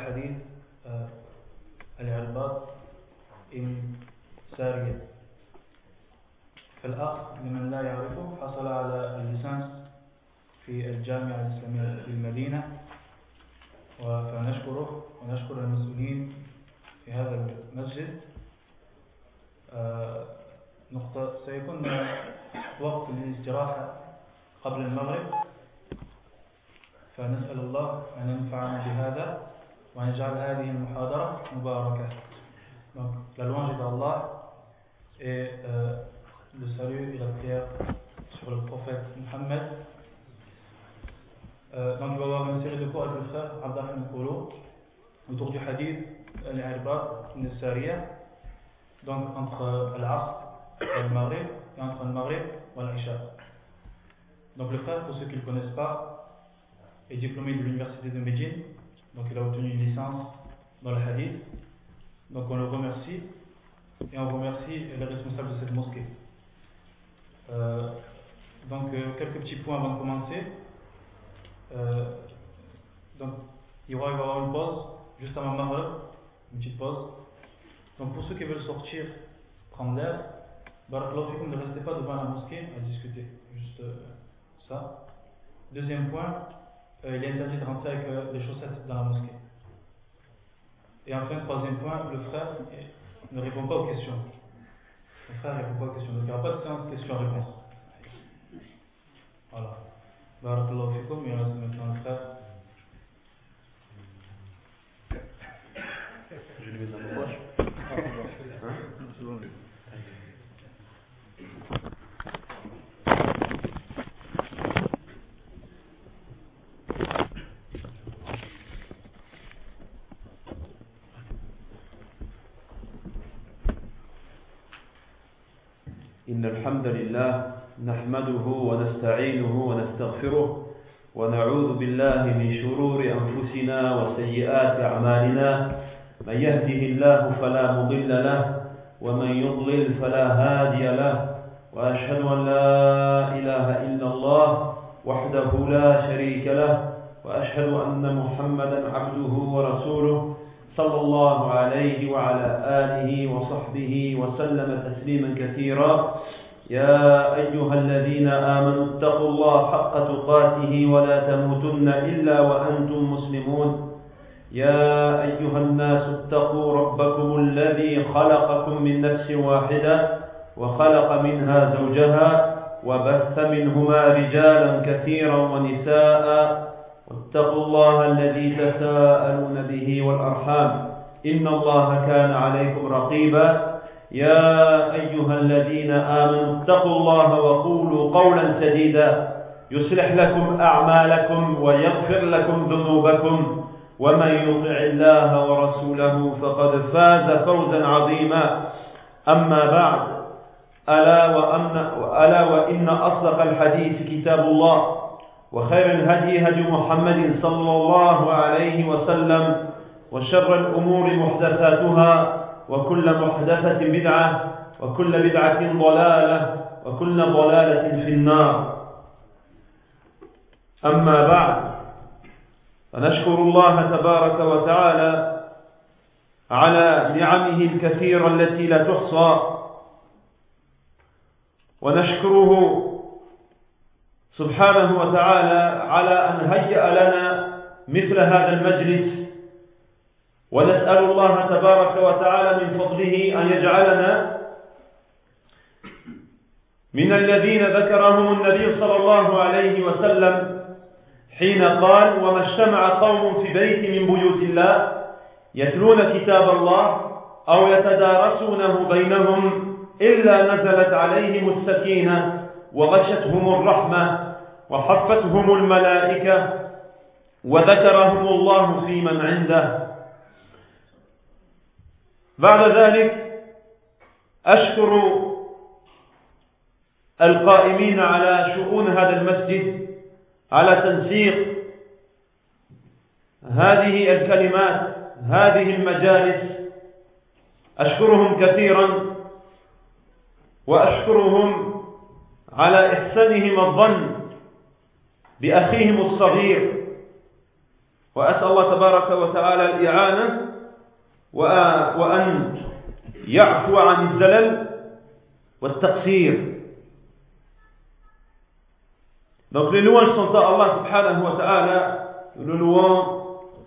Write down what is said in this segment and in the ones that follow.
حديث العرباط ابن سارية. فالأخ لمن لا يعرفه حصل على الليسانس في الجامعة الإسلامية في المدينة، فنشكره ونشكر المسؤولين في هذا المسجد. نقطة سيكون وقت للاستراحة قبل المغرب، فنسأل الله أن ينفعنا بهذا وأن يجعل هذه المحاضرة مباركة. Donc, la louange est d'Allah et le salut et la prière sur le prophète Mohammed. Donc, il va y avoir une série de cours avec le frère Abdel Kolo autour du hadith Al-Irbad ibn Sariya, donc entre Al-Asr et Al-Maghrib, et entre Al-Maghrib et Al-Isha. Donc, le frère, pour ceux qui ne le connaissent pas, est diplômé de l'université de Médine, donc il a obtenu une licence dans le hadith. Donc on le remercie et on remercie les responsables de cette mosquée. Donc quelques petits points avant de commencer. Donc il va y avoir une pause juste avant Maghrib, une petite pause. Donc pour ceux qui veulent sortir, prendre l'air, barakallahu fikum, ne restez pas devant la mosquée à discuter, juste ça. Deuxième point, il est interdit de rentrer avec les chaussettes dans la mosquée. Et enfin, troisième point, le frère ne répond pas aux questions. Le frère ne répond pas aux questions. Donc il n'y aura pas de séance questions-réponses. Voilà. Barakallahu fikum, il reste maintenant le frère. Je lui mets dans ma poche. إن الحمد لله نحمده ونستعينه ونستغفره ونعوذ بالله من شرور أنفسنا وسيئات أعمالنا. من يهده الله فلا مضل له ومن يضلل فلا هادي له، وأشهد أن لا إله إلا الله وحده لا شريك له، وأشهد أن محمدا عبده ورسوله صلى الله عليه وعلى آله وصحبه وسلم تسليما كثيرا. يا أيها الذين آمنوا اتقوا الله حق تقاته ولا تموتن إلا وأنتم مسلمون. يا أيها الناس اتقوا ربكم الذي خلقكم من نفس واحدة وخلق منها زوجها وبث منهما رجالا كثيرا ونساء، واتقوا الله الذي تساءلون به والأرحام إن الله كان عليكم رقيبا. يا أيها الذين آمنوا اتقوا الله وقولوا قولا سديدا يصلح لكم أعمالكم ويغفر لكم ذنوبكم، ومن يطع الله ورسوله فقد فاز فوزا عظيما. أما بعد، ألا وإن أصدق الحديث كتاب الله، وخير الهدي هدي محمد صلى الله عليه وسلم، وشر الأمور محدثاتها، وكل محدثة بدعة، وكل بدعة ضلالة، وكل ضلالة في النار. أما بعد، فنشكر الله تبارك وتعالى على نعمه الكثيرة التي لا تحصى، ونشكره سبحانه وتعالى على أن هيأ لنا مثل هذا المجلس، ونسأل الله تبارك وتعالى من فضله أن يجعلنا من الذين ذكرهم النبي صلى الله عليه وسلم حين قال: وما اجتمع قوم في بيت من بيوت الله يتلون كتاب الله أو يتدارسونه بينهم إلا نزلت عليهم السكينة وغشتهم الرحمة وحفتهم الملائكة وذكرهم الله في من عنده. بعد ذلك أشكر القائمين على شؤون هذا المسجد على تنسيق هذه الكلمات، هذه المجالس، أشكرهم كثيرا، وأشكرهم على إحسانهم الظن بأخيهم الصغير وأسأل الله تبارك وتعالى الإعانة وأن يعفو عن الزلل والتقصير. Donc les louanges sont à Allah subhanahu wa ta'ala, nous le louons,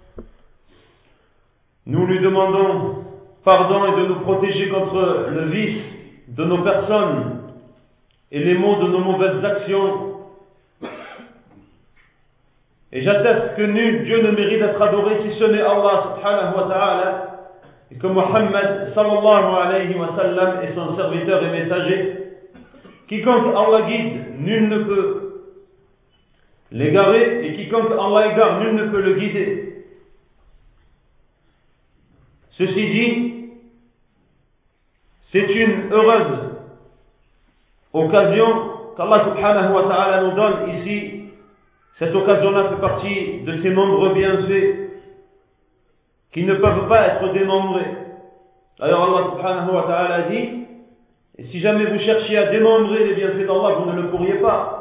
nous lui demandons pardon et de nous protéger contre le vice de nos personnes et les maux de nos mauvaises actions. Et j'atteste que nul Dieu ne mérite d'être adoré si ce n'est Allah subhanahu wa ta'ala, et que Muhammad sallallahu alayhi wa sallam est son serviteur et messager. Quiconque Allah guide, nul ne peut l'égarer, et quiconque Allah égare, nul ne peut le guider. Ceci dit, c'est une heureuse occasion qu'Allah subhanahu wa ta'ala nous donne ici. Cette occasion-là fait partie de ces nombreux bienfaits qui ne peuvent pas être dénombrés. D'ailleurs, Allah subhanahu wa ta'ala dit, et si jamais vous cherchiez à dénombrer les bienfaits d'Allah, vous ne le pourriez pas.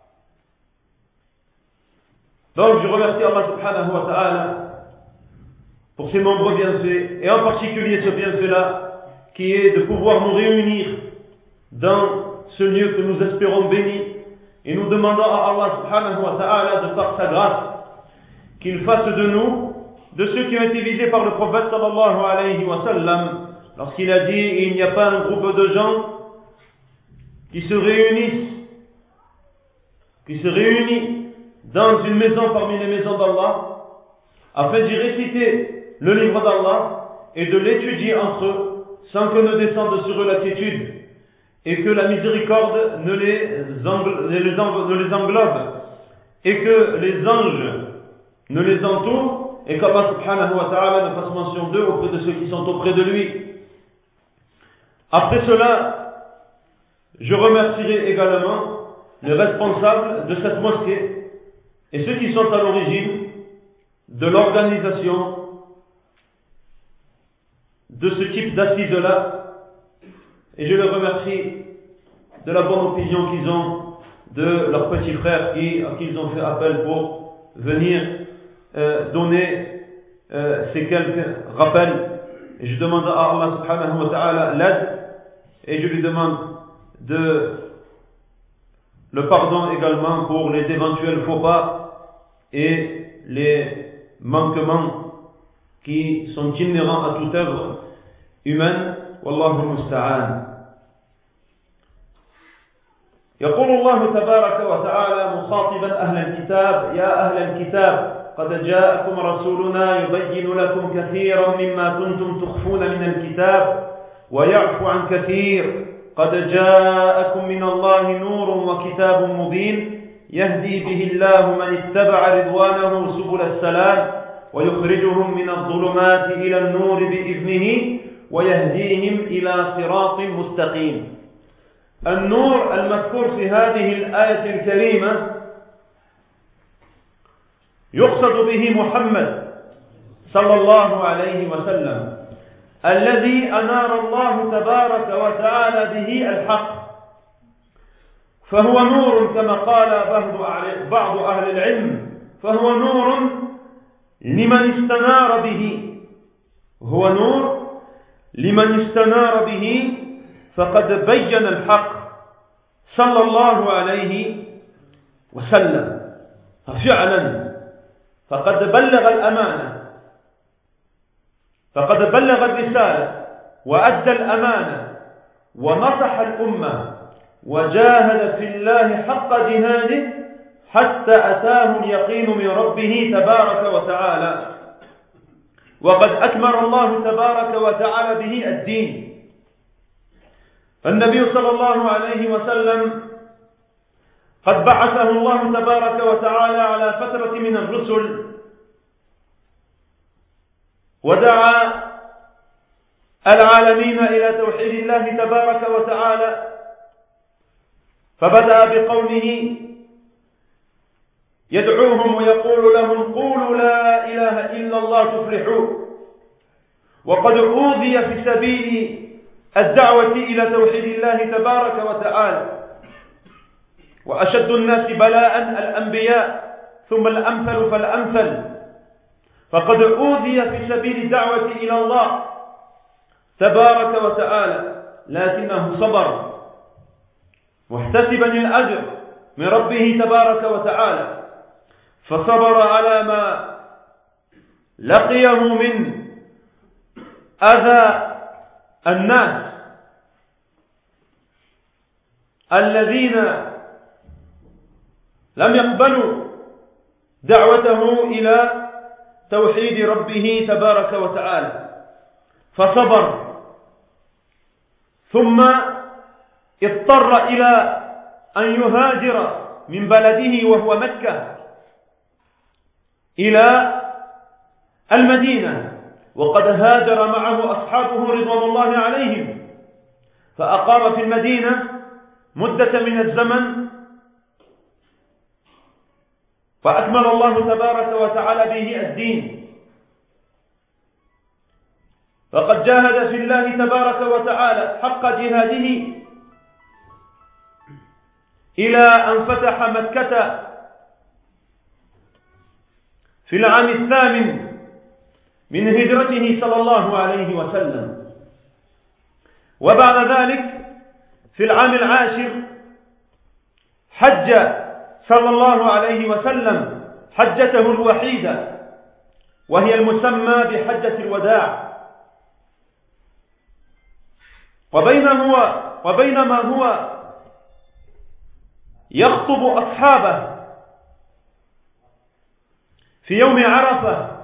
Donc je remercie Allah subhanahu wa ta'ala pour ces nombreux bienfaits, et en particulier ce bienfait-là, qui est de pouvoir nous réunir dans ce lieu que nous espérons béni, et nous demandons à Allah subhanahu wa ta'ala, de par sa grâce, qu'il fasse de nous de ceux qui ont été visés par le prophète sallallahu alayhi wa sallam, lorsqu'il a dit, il n'y a pas un groupe de gens qui se réunit dans une maison parmi les maisons d'Allah, afin d'y réciter le livre d'Allah et de l'étudier entre eux, sans que ne descende sur eux la quiétude, et que la miséricorde ne les englobe, et que les anges ne les entourent, et qu'Allah subhanahu wa ta'ala ne fasse mention d'eux auprès de ceux qui sont auprès de lui. Après cela, je remercierai également les responsables de cette mosquée et ceux qui sont à l'origine de l'organisation de ce type d'assises-là, et je les remercie de la bonne opinion qu'ils ont de leurs petits frères à qui ils ont fait appel pour venir donner ces quelques rappels. Et je demande à Allah subhanahu wa ta'ala l'aide, et je lui demande le pardon également pour les éventuels faux pas et les manquements qui sont inhérents à toute œuvre humaine. Wallahu musta'an. يقول الله تبارك وتعالى مخاطبا أهل الكتاب: يا أهل الكتاب قد جاءكم رسولنا يبين لكم كثيرا مما كنتم تخفون من الكتاب ويعفو عن كثير قد جاءكم من الله نور وكتاب مبين يهدي به الله من اتبع رضوانه سبل السلام ويخرجهم من الظلمات إلى النور بإذنه ويهديهم إلى صراط مستقيم. النور المذكور في هذه الآية الكريمة يقصد به محمد صلى الله عليه وسلم الذي أنار الله تبارك وتعالى به الحق، فهو نور كما قال بعض أهل العلم، فهو نور لمن استنار به، هو نور لمن استنار به فقد بين الحق صلى الله عليه وسلم، ففعلا فقد بلغ الأمانة، فقد بلغ الرسالة وأدى الأمانة ونصح الأمة وجاهد في الله حق جهاده حتى أتاه اليقين من ربه تبارك وتعالى، وقد أكمل الله تبارك وتعالى به الدين. فالنبي صلى الله عليه وسلم قد بعثه الله تبارك وتعالى على فترة من الرسل ودعا العالمين إلى توحيد الله تبارك وتعالى، فبدأ بقومه يدعوهم ويقول لهم: قولوا لا إله إلا الله تفلحوا. وقد أوذي في سبيل الدعوة إلى توحيد الله تبارك وتعالى، وأشد الناس بلاء الأنبياء ثم الأمثل فالأمثل، فقد أوذي في سبيل الدعوة إلى الله تبارك وتعالى لكنه صبر محتسبا الأجر من ربه تبارك وتعالى، فصبر على ما لقيه من أذى الناس الذين لم يقبلوا دعوته إلى توحيد ربه تبارك وتعالى، فصبر ثم اضطر إلى أن يهاجر من بلده وهو مكة إلى المدينة، وقد هاجر معه أصحابه رضوان الله عليهم، فأقام في المدينة مدة من الزمن، فأكمل الله تبارك وتعالى به الدين، فقد جاهد في الله تبارك وتعالى حق جهاده إلى أن فتح مكة في العام 8 من هجرته صلى الله عليه وسلم. وبعد ذلك في العام 10 حج صلى الله عليه وسلم حجته الوحيدة، وهي المسمى بحجة الوداع. وبينما هو يخطب أصحابه في يوم عرفة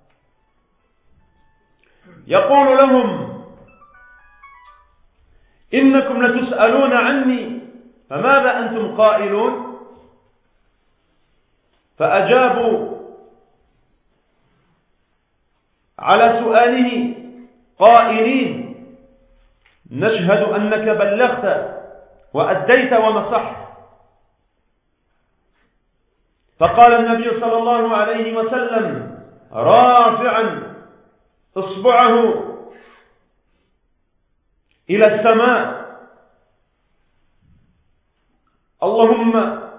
يقول لهم: إنكم لتسألون عني فماذا أنتم قائلون؟ فأجابوا على سؤاله قائلين: نشهد أنك بلغت وأديت ونصحت. فقال النبي صلى الله عليه وسلم رافعا إصبعه إلى السماء: اللهم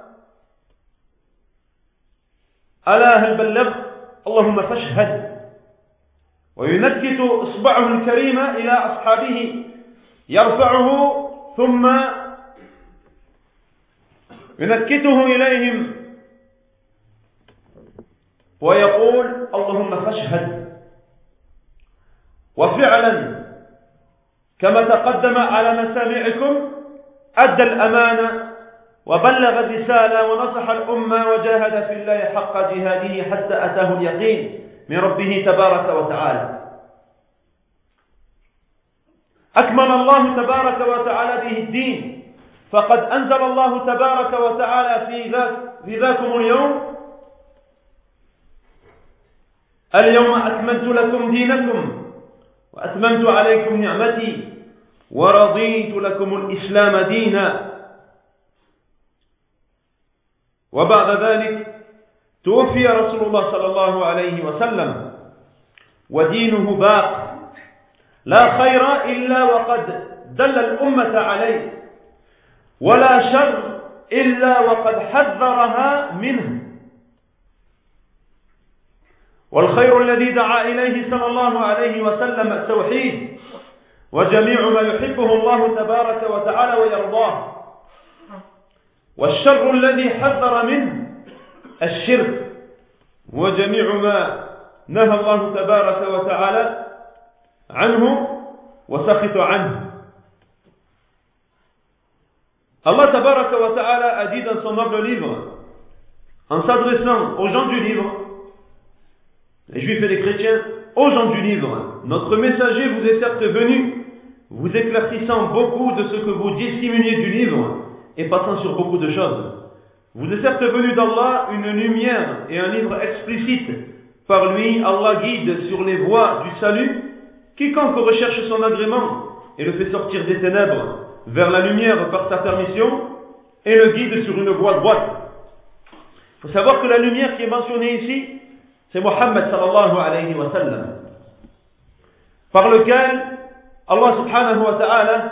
ألا هل بلغت؟ اللهم فاشهد. وينكت إصبعه الكريمة إلى أصحابه يرفعه ثم ينكته إليهم ويقول: اللهم فاشهد. وفعلا كما تقدم على مسامعكم أدى الأمانة وبلغ الرسالة ونصح الأمة وجاهد في الله حق جهاده حتى أتاه اليقين من ربه تبارك وتعالى. أكمل الله تبارك وتعالى به الدين، فقد أنزل الله تبارك وتعالى في ذاكم اليوم أكملت لكم دينكم وأتممت عليكم نعمتي ورضيت لكم الإسلام دينا. وبعد ذلك توفي رسول الله صلى الله عليه وسلم ودينه باق، لا خير إلا وقد دل الأمة عليه، ولا شر إلا وقد حذرها منه. والخير الذي دعا إليه صلى الله عليه وسلم التوحيد وجميع ما يحبه الله تبارك وتعالى ويرضاه، والشر الذي حذر منه الشرك وجميع ما نهى الله تبارك وتعالى عنه وسخط عنه. Allah tabaraka wa ta'ala a dit dans son noble livre, en s'adressant aux gens du livre, les juifs et les chrétiens, aux gens du livre: notre messager vous est certes venu, vous éclaircissant beaucoup de ce que vous disséminiez du livre et passant sur beaucoup de choses. Vous est certes venu d'Allah une lumière et un livre explicite. Par lui, Allah guide sur les voies du salut quiconque recherche son agrément et le fait sortir des ténèbres vers la lumière par sa permission et le guide sur une voie droite. Il faut savoir que la lumière qui est mentionnée ici, c'est Muhammad sallallahu alayhi wa sallam, par lequel Allah subhanahu wa ta'ala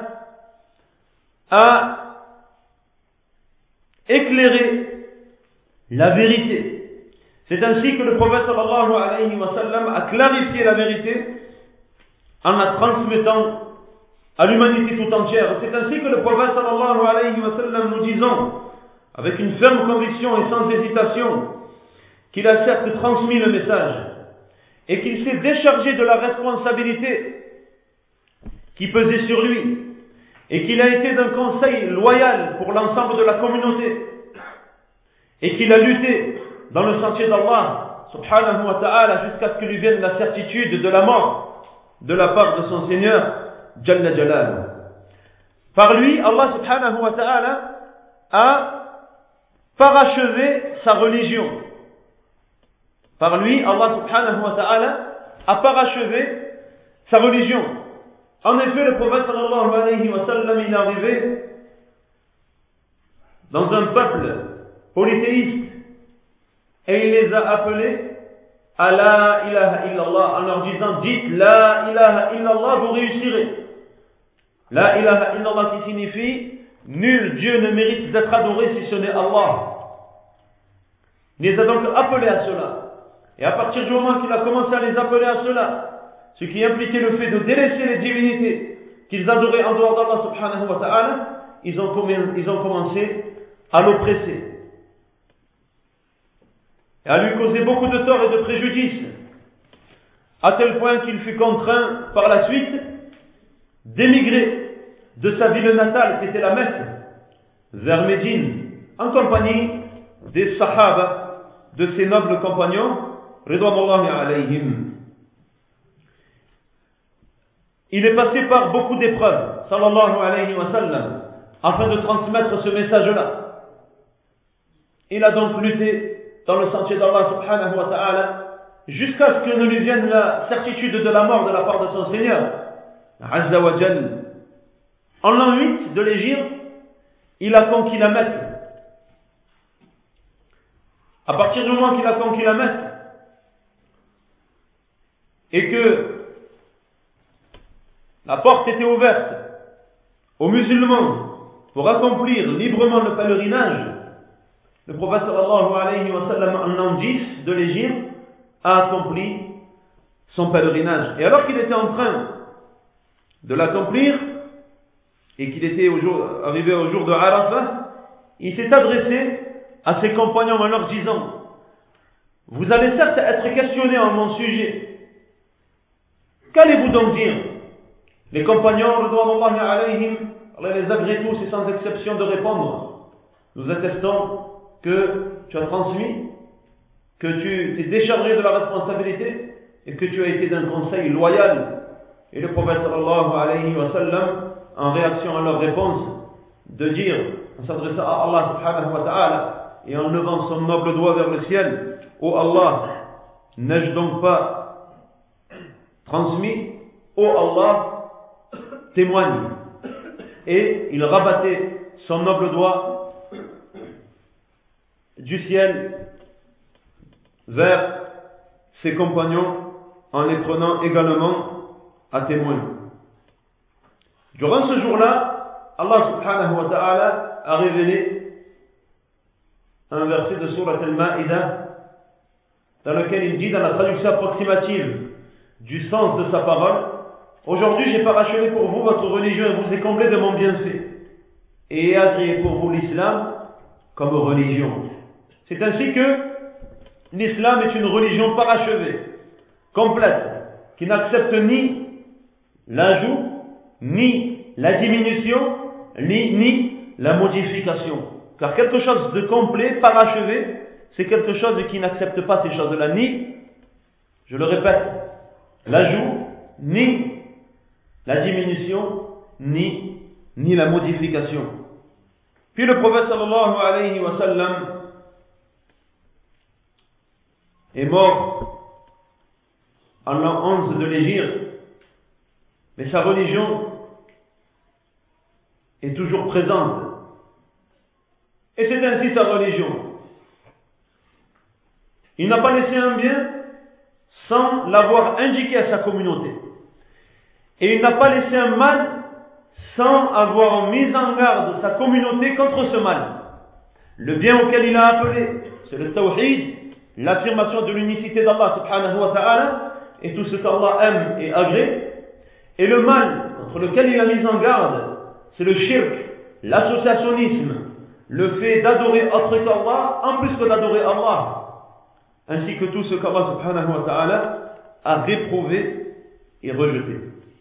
a éclairé la vérité C'est ainsi que le prophète sallallahu alayhi wa sallam a clarifié la vérité en la transmettant à l'humanité tout entière. C'est ainsi que le prophète sallallahu alayhi wa sallam, nous disons avec une ferme conviction et sans hésitation qu'il a certes transmis le message et qu'il s'est déchargé de la responsabilité qui pesait sur lui et qu'il a été d'un conseil loyal pour l'ensemble de la communauté et qu'il a lutté dans le sentier d'Allah subhanahu wa ta'ala jusqu'à ce que lui vienne la certitude de la mort de la part de son Seigneur Jalla Jalal. Par lui, Allah subhanahu wa ta'ala a parachevé sa religion. Par lui, Allah subhanahu wa ta'ala a parachevé sa religion. En effet, le prophète sallallahu alayhi wa sallam, il est arrivé dans un peuple polythéiste et il les a appelés à la ilaha illallah en leur disant: dites la ilaha illallah, vous réussirez. La ilaha illallah qui signifie nul Dieu ne mérite d'être adoré si ce n'est Allah. Il les a donc appelés à cela. Et à partir du moment qu'il a commencé à les appeler à cela, ce qui impliquait le fait de délaisser les divinités qu'ils adoraient en dehors d'Allah subhanahu wa ta'ala, ils ont commencé à l'oppresser et à lui causer beaucoup de torts et de préjudices, à tel point qu'il fut contraint par la suite d'émigrer de sa ville natale qui était la Mecque vers Médine en compagnie des Sahaba, de ses nobles compagnons ridwanullahi alayhim. Il est passé par beaucoup d'épreuves sallallahu alayhi wa sallam afin de transmettre ce message-là. Il a donc lutté dans le sentier d'Allah subhanahu wa ta'ala jusqu'à ce que ne lui vienne la certitude de la mort de la part de son Seigneur Azza wa Jal. En l'an 8 de l'Hégire, il a conquis la Mecque. À partir du moment qu'il a conquis la Mecque et que la porte était ouverte aux musulmans pour accomplir librement le pèlerinage, le prophète sallallahu alayhi wa sallam en l'an 10 de l'Hégire a accompli son pèlerinage. Et alors qu'il était en train de l'accomplir et qu'il était arrivé au jour de Arafah, il s'est adressé à ses compagnons en leur disant: vous allez certes être questionnés en mon sujet. Qu'allez-vous donc dire? Les compagnons ridwanullahi alayhim, Allah les agrée tous et sans exception de répondre: nous attestons que tu as transmis, que tu t'es déchargé de la responsabilité et que tu as été d'un conseil loyal. Et le prophète sallallahu alayhi wa sallam, en réaction à leur réponse, de dire, en s'adressant à Allah subhanahu wa ta'ala et en levant son noble doigt vers le ciel: ô Allah, n'ai-je donc pas transmis? Ô Allah, témoigne. Et il rabattait son noble doigt du ciel vers ses compagnons en les prenant également à témoin. Durant ce jour-là, Allah subhanahu wa ta'ala a révélé un verset de Surat Al-Ma'idah dans lequel il dit, dans la traduction approximative du sens de sa parole: aujourd'hui j'ai parachevé pour vous votre religion et vous ai comblé de mon bienfait et agréé pour vous l'islam comme religion. C'est ainsi que l'islam est une religion parachevée, complète, qui n'accepte ni l'ajout, ni la diminution, ni la modification. Car quelque chose de complet, parachevé, c'est quelque chose qui n'accepte pas ces choses-là, ni, je le répète, l'ajout, ni la diminution, ni la modification. Puis le prophète sallallahu alayhi wa sallam est mort en l'an 11 de l'Hégire, mais sa religion est toujours présente. Et c'est ainsi sa religion. Il n'a pas laissé un bien sans l'avoir indiqué à sa communauté. Et il n'a pas laissé un mal sans avoir mis en garde sa communauté contre ce mal. Le bien auquel il a appelé, c'est le tawhid, l'affirmation de l'unicité d'Allah subhanahu wa ta'ala et tout ce qu'Allah aime et agrée. Et le mal contre lequel il a mis en garde, c'est le shirk, l'associationnisme, le fait d'adorer autre qu'Allah en plus que d'adorer Allah, ainsi que tout ce qu'Allah subhanahu wa ta'ala a réprouvé et rejeté.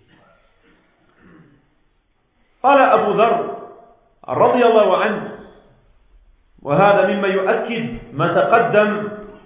قال أبو ذر رضي الله عنه وهذا مما يؤكد ما تقدم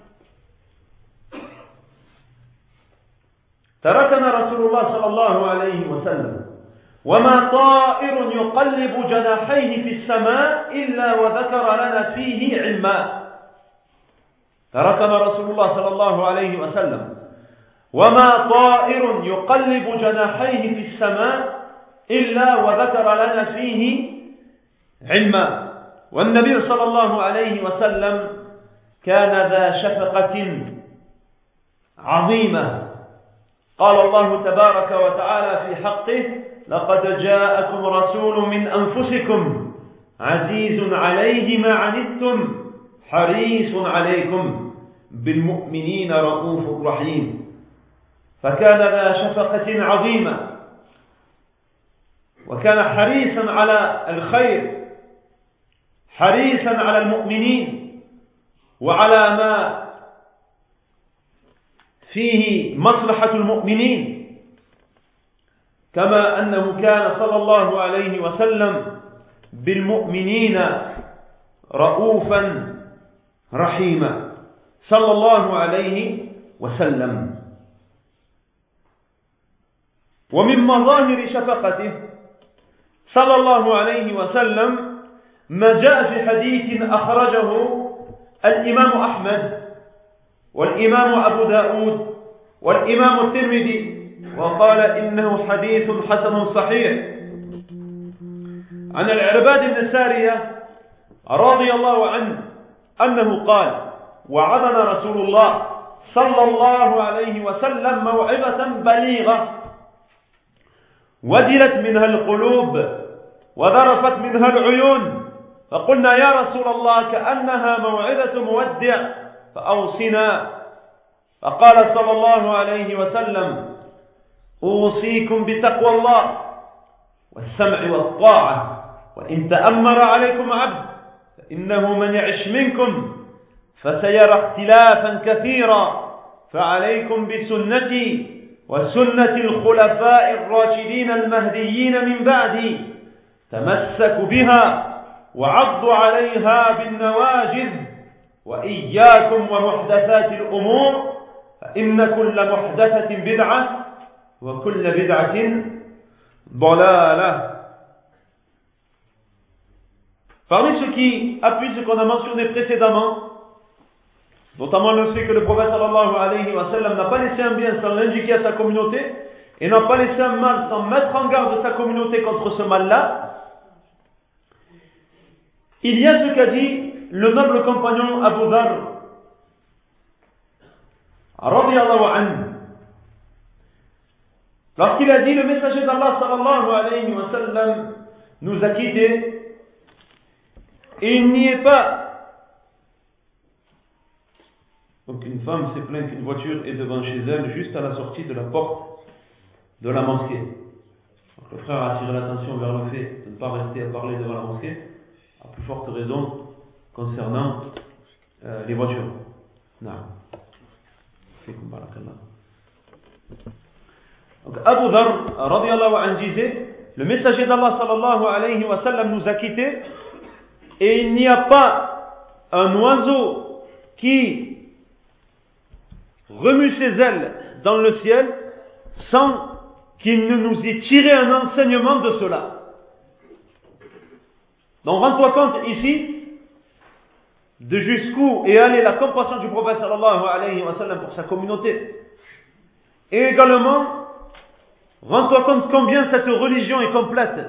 تركنا رسول الله صلى الله عليه وسلم وما طائر يقلب جناحيه في السماء إلا وذكر لنا فيه علما. تركنا رسول الله صلى الله عليه وسلم وما طائر يقلب جناحيه في السماء إلا وذكر لنا فيه علما. والنبي صلى الله عليه وسلم كان ذا شفقة عظيمة. قال الله تبارك وتعالى في حقه: لقد جاءكم رسول من أنفسكم عزيز عليه ما عنتم حريص عليكم بالمؤمنين رؤوف رحيم. فكان ذا شفقة عظيمة وكان حريصا على الخير، حريصا على المؤمنين وعلى ما فيه مصلحة المؤمنين، كما أنه كان صلى الله عليه وسلم بالمؤمنين رؤوفا رحيما صلى الله عليه وسلم. ومن مظاهر شفقته صلى الله عليه وسلم ما جاء في حديث أخرجه الإمام أحمد والإمام أبو داود والإمام الترمذي وقال إنه حديث حسن صحيح عن العرباد بن سارية رضي الله عنه أنه قال: وعظنا رسول الله صلى الله عليه وسلم موعظة بليغة وجلت منها القلوب وذرفت منها العيون، فقلنا: يا رسول الله كأنها موعظة مودع فأوصنا. فقال صلى الله عليه وسلم: أوصيكم بتقوى الله والسمع والطاعة وإن تأمر عليكم عبد فإنه من يعش منكم فسيرى اختلافا كثيرا فعليكم بسنتي وسنة الخلفاء الراشدين المهديين من بعدي تمسكوا بها وعضوا عليها بالنواجذ وإياكم ومحدثات الأمور فإن كل محدثة بدعة وكل بدعة ضلالة. Parmi ce qui appuie ce qu'on a mentionné précédemment, notamment le fait que le prophète sallallahu alayhi wa sallam n'a pas laissé un bien sans l'indiquer à sa communauté et n'a pas laissé un mal sans mettre en garde sa communauté contre ce mal-là, il y a ce qu'a dit le noble compagnon Abu Dharr radiyallahu anhu lorsqu'il a dit: le messager d'Allah sallallahu alayhi wa sallam nous a quittés et il n'y est pas. Donc une femme s'est plainte qu'une voiture est devant chez elle juste à la sortie de la porte de la mosquée. Donc le frère a attiré l'attention vers le fait de ne pas rester à parler devant la mosquée, à plus forte raison concernant les voitures. Non. Donc Abu Dharr radiyallahu anhu disait: le messager d'Allah sallallahu alayhi wa sallam nous a quittés et il n'y a pas un oiseau qui remue ses ailes dans le ciel sans qu'il ne nous ait tiré un enseignement de cela. Donc rends-toi compte ici de jusqu'où est allée la compassion du prophète sallallahu alayhi wa sallam pour sa communauté. Et également, rends-toi compte combien cette religion est complète.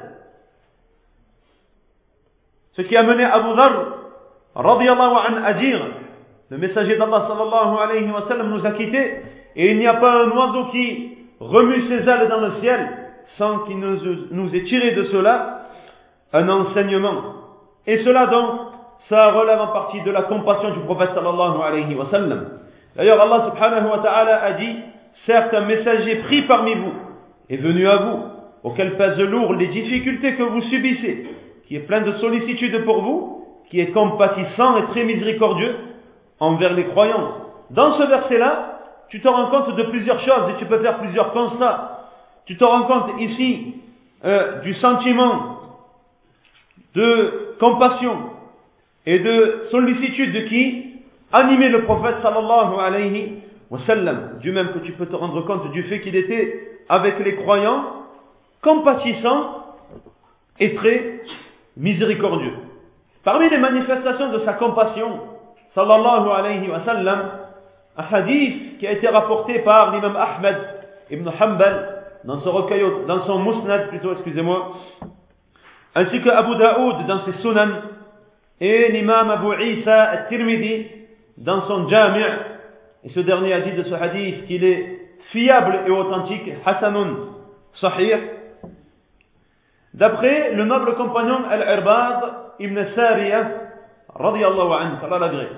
Ce qui a mené Abu Dharr radiyallahu anhu à dire: le messager d'Allah sallallahu alayhi wa sallam nous a quittés et il n'y a pas un oiseau qui remue ses ailes dans le ciel sans qu'il nous ait tiré de cela un enseignement. Et cela donc ça relève en partie de la compassion du prophète sallallahu alayhi wa sallam. D'ailleurs, Allah subhanahu wa ta'ala a dit, certes, un messager pris parmi vous est venu à vous, auquel pèsent lourd les difficultés que vous subissez, qui est plein de sollicitude pour vous, qui est compatissant et très miséricordieux envers les croyants. Dans ce verset-là, tu te rends compte de plusieurs choses et tu peux faire plusieurs constats. Tu te rends compte ici du sentiment de compassion et de sollicitude qui animait le prophète sallallahu alayhi wa sallam. Du même que tu peux te rendre compte du fait qu'il était avec les croyants, compatissant et très miséricordieux. Parmi les manifestations de sa compassion, sallallahu alayhi wa sallam, un hadith qui a été rapporté par l'imam Ahmed ibn Hanbal dans son Musnad ainsi que Abu Daoud dans ses Sunan et l'imam Abu Isa al-Tirmidhi dans son Jami'. Et ce dernier a dit de ce hadith qu'il est fiable et authentique, hasanun sahih, d'après le noble compagnon Al-Irbad ibn Sariyah radiyallahu anhu, Allah l'agrée.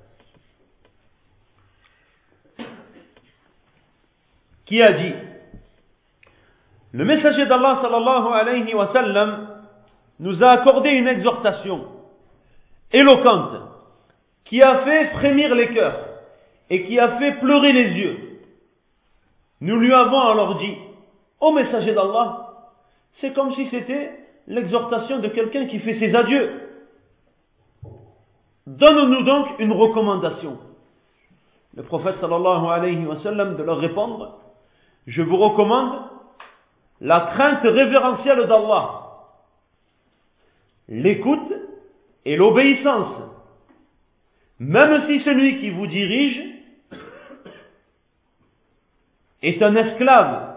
Qui a dit: le messager d'Allah sallallahu alayhi wa sallam nous a accordé une exhortation éloquente qui a fait frémir les cœurs et qui a fait pleurer les yeux. Nous lui avons alors dit: ô messager d'Allah, c'est comme si c'était l'exhortation de quelqu'un qui fait ses adieux. Donne-nous donc une recommandation. Le prophète sallallahu alayhi wa sallam de leur répondre: je vous recommande la crainte révérentielle d'Allah, l'écoute et l'obéissance, même si celui qui vous dirige est un esclave,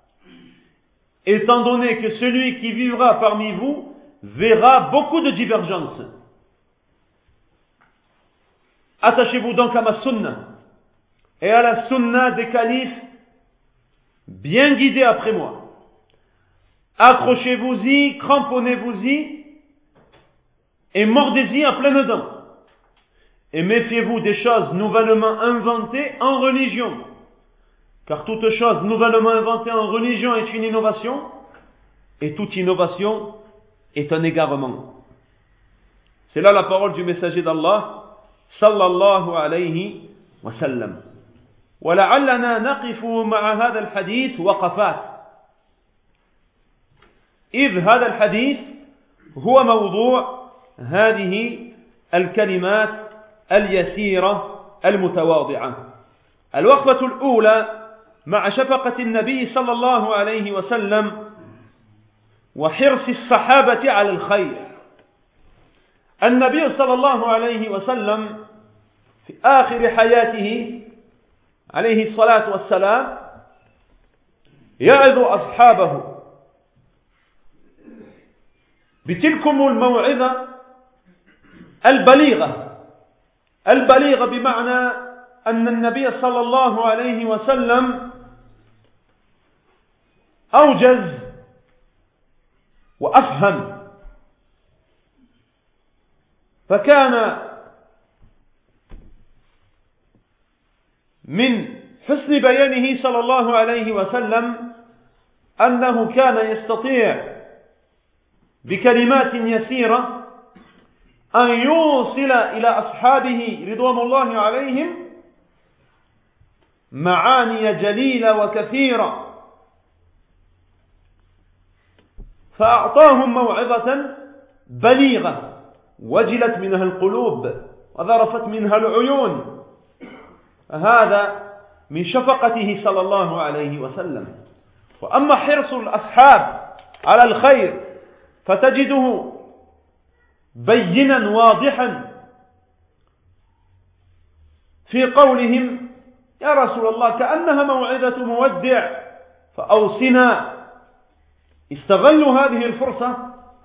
étant donné que celui qui vivra parmi vous verra beaucoup de divergences. Attachez-vous donc à ma sunna et à la sunna des califes bien guidés après moi. Accrochez-vous-y, cramponnez-vous-y et mordez-y à pleines dents. Et méfiez-vous des choses nouvellement inventées en religion, car toute chose nouvellement inventée en religion est une innovation, et toute innovation est un égarement. C'est là la parole du messager d'Allah sallallahu alayhi wa sallam. ولعلنا نقف مع هذا الحديث وقفات، إذ هذا الحديث هو موضوع هذه الكلمات اليسيرة المتواضعة. الوقفة الأولى مع شفقة النبي صلى الله عليه وسلم وحرص الصحابة على الخير. النبي صلى الله عليه وسلم في آخر حياته عليه الصلاة والسلام يعظ أصحابه بتلكم الموعظة البليغة بمعنى أن النبي صلى الله عليه وسلم أوجز وأفهم، فكان من حسن بيانه صلى الله عليه وسلم أنه كان يستطيع بكلمات يسيرة أن يوصل إلى أصحابه رضوان الله عليهم معاني جليلة وكثيرة، فأعطاهم موعظة بليغة وجلت منها القلوب وذرفت منها العيون. هذا من شفقته صلى الله عليه وسلم. وأما حرص الأصحاب على الخير فتجده بينا واضحا في قولهم: يا رسول الله كأنها موعظة مودع فأوصنا. استغلوا هذه الفرصة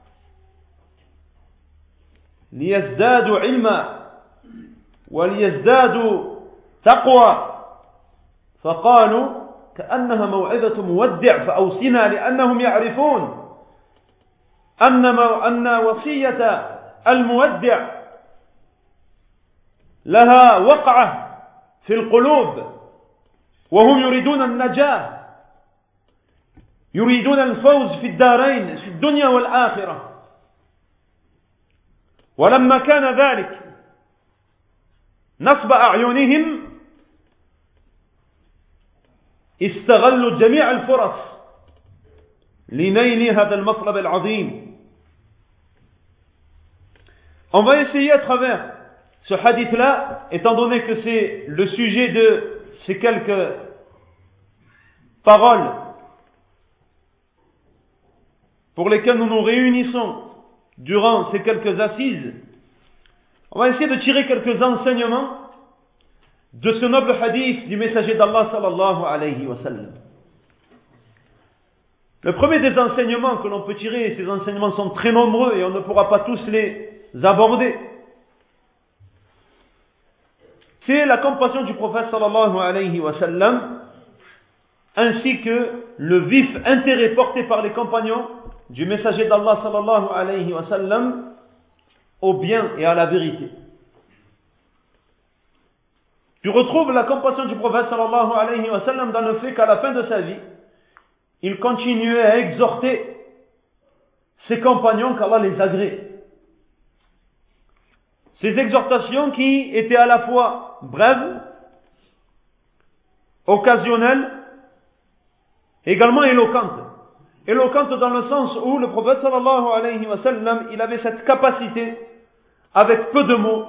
ليزدادوا علما وليزدادوا تقوى، فقالوا كأنها موعظة مودع فأوصنا، لأنهم يعرفون أن وصية المودع لها وقعة في القلوب وهم يريدون النجاة يريدون الفوز في الدارين في الدنيا والآخرة. ولما كان ذلك نصب أعينهم استغلوا جميع الفرص لنيل هذا المطلب العظيم. On va essayer à travers ce hadith-là, étant donné que c'est le sujet de ces quelques paroles pour lesquelles nous nous réunissons durant ces quelques assises, on va essayer de tirer quelques enseignements de ce noble hadith du messager d'Allah sallallahu alayhi wa sallam. Le premier des enseignements que l'on peut tirer, et ces enseignements sont très nombreux et on ne pourra pas tous les aborder, c'est la compassion du prophète sallallahu alayhi wa sallam, ainsi que le vif intérêt porté par les compagnons du messager d'Allah sallallahu alayhi wa sallam au bien et à la vérité. Tu retrouves la compassion du prophète sallallahu alayhi wa sallam dans le fait qu'à la fin de sa vie, il continuait à exhorter ses compagnons qu'Allah les agrée. Ces exhortations qui étaient à la fois brèves, occasionnelles, également éloquentes. Éloquentes dans le sens où le prophète sallallahu alayhi wa sallam, il avait cette capacité, avec peu de mots,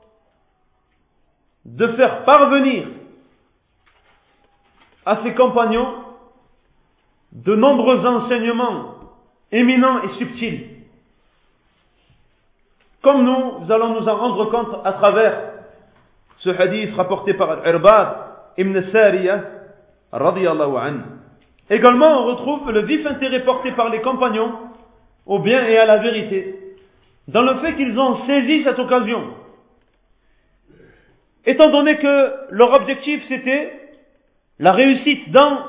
de faire parvenir à ses compagnons de nombreux enseignements éminents et subtils. Comme nous allons nous en rendre compte à travers ce hadith rapporté par Al-Irbad ibn Sariyah radiyallahu anhu. Également, on retrouve le vif intérêt porté par les compagnons au bien et à la vérité, dans le fait qu'ils ont saisi cette occasion. Étant donné que leur objectif c'était la réussite dans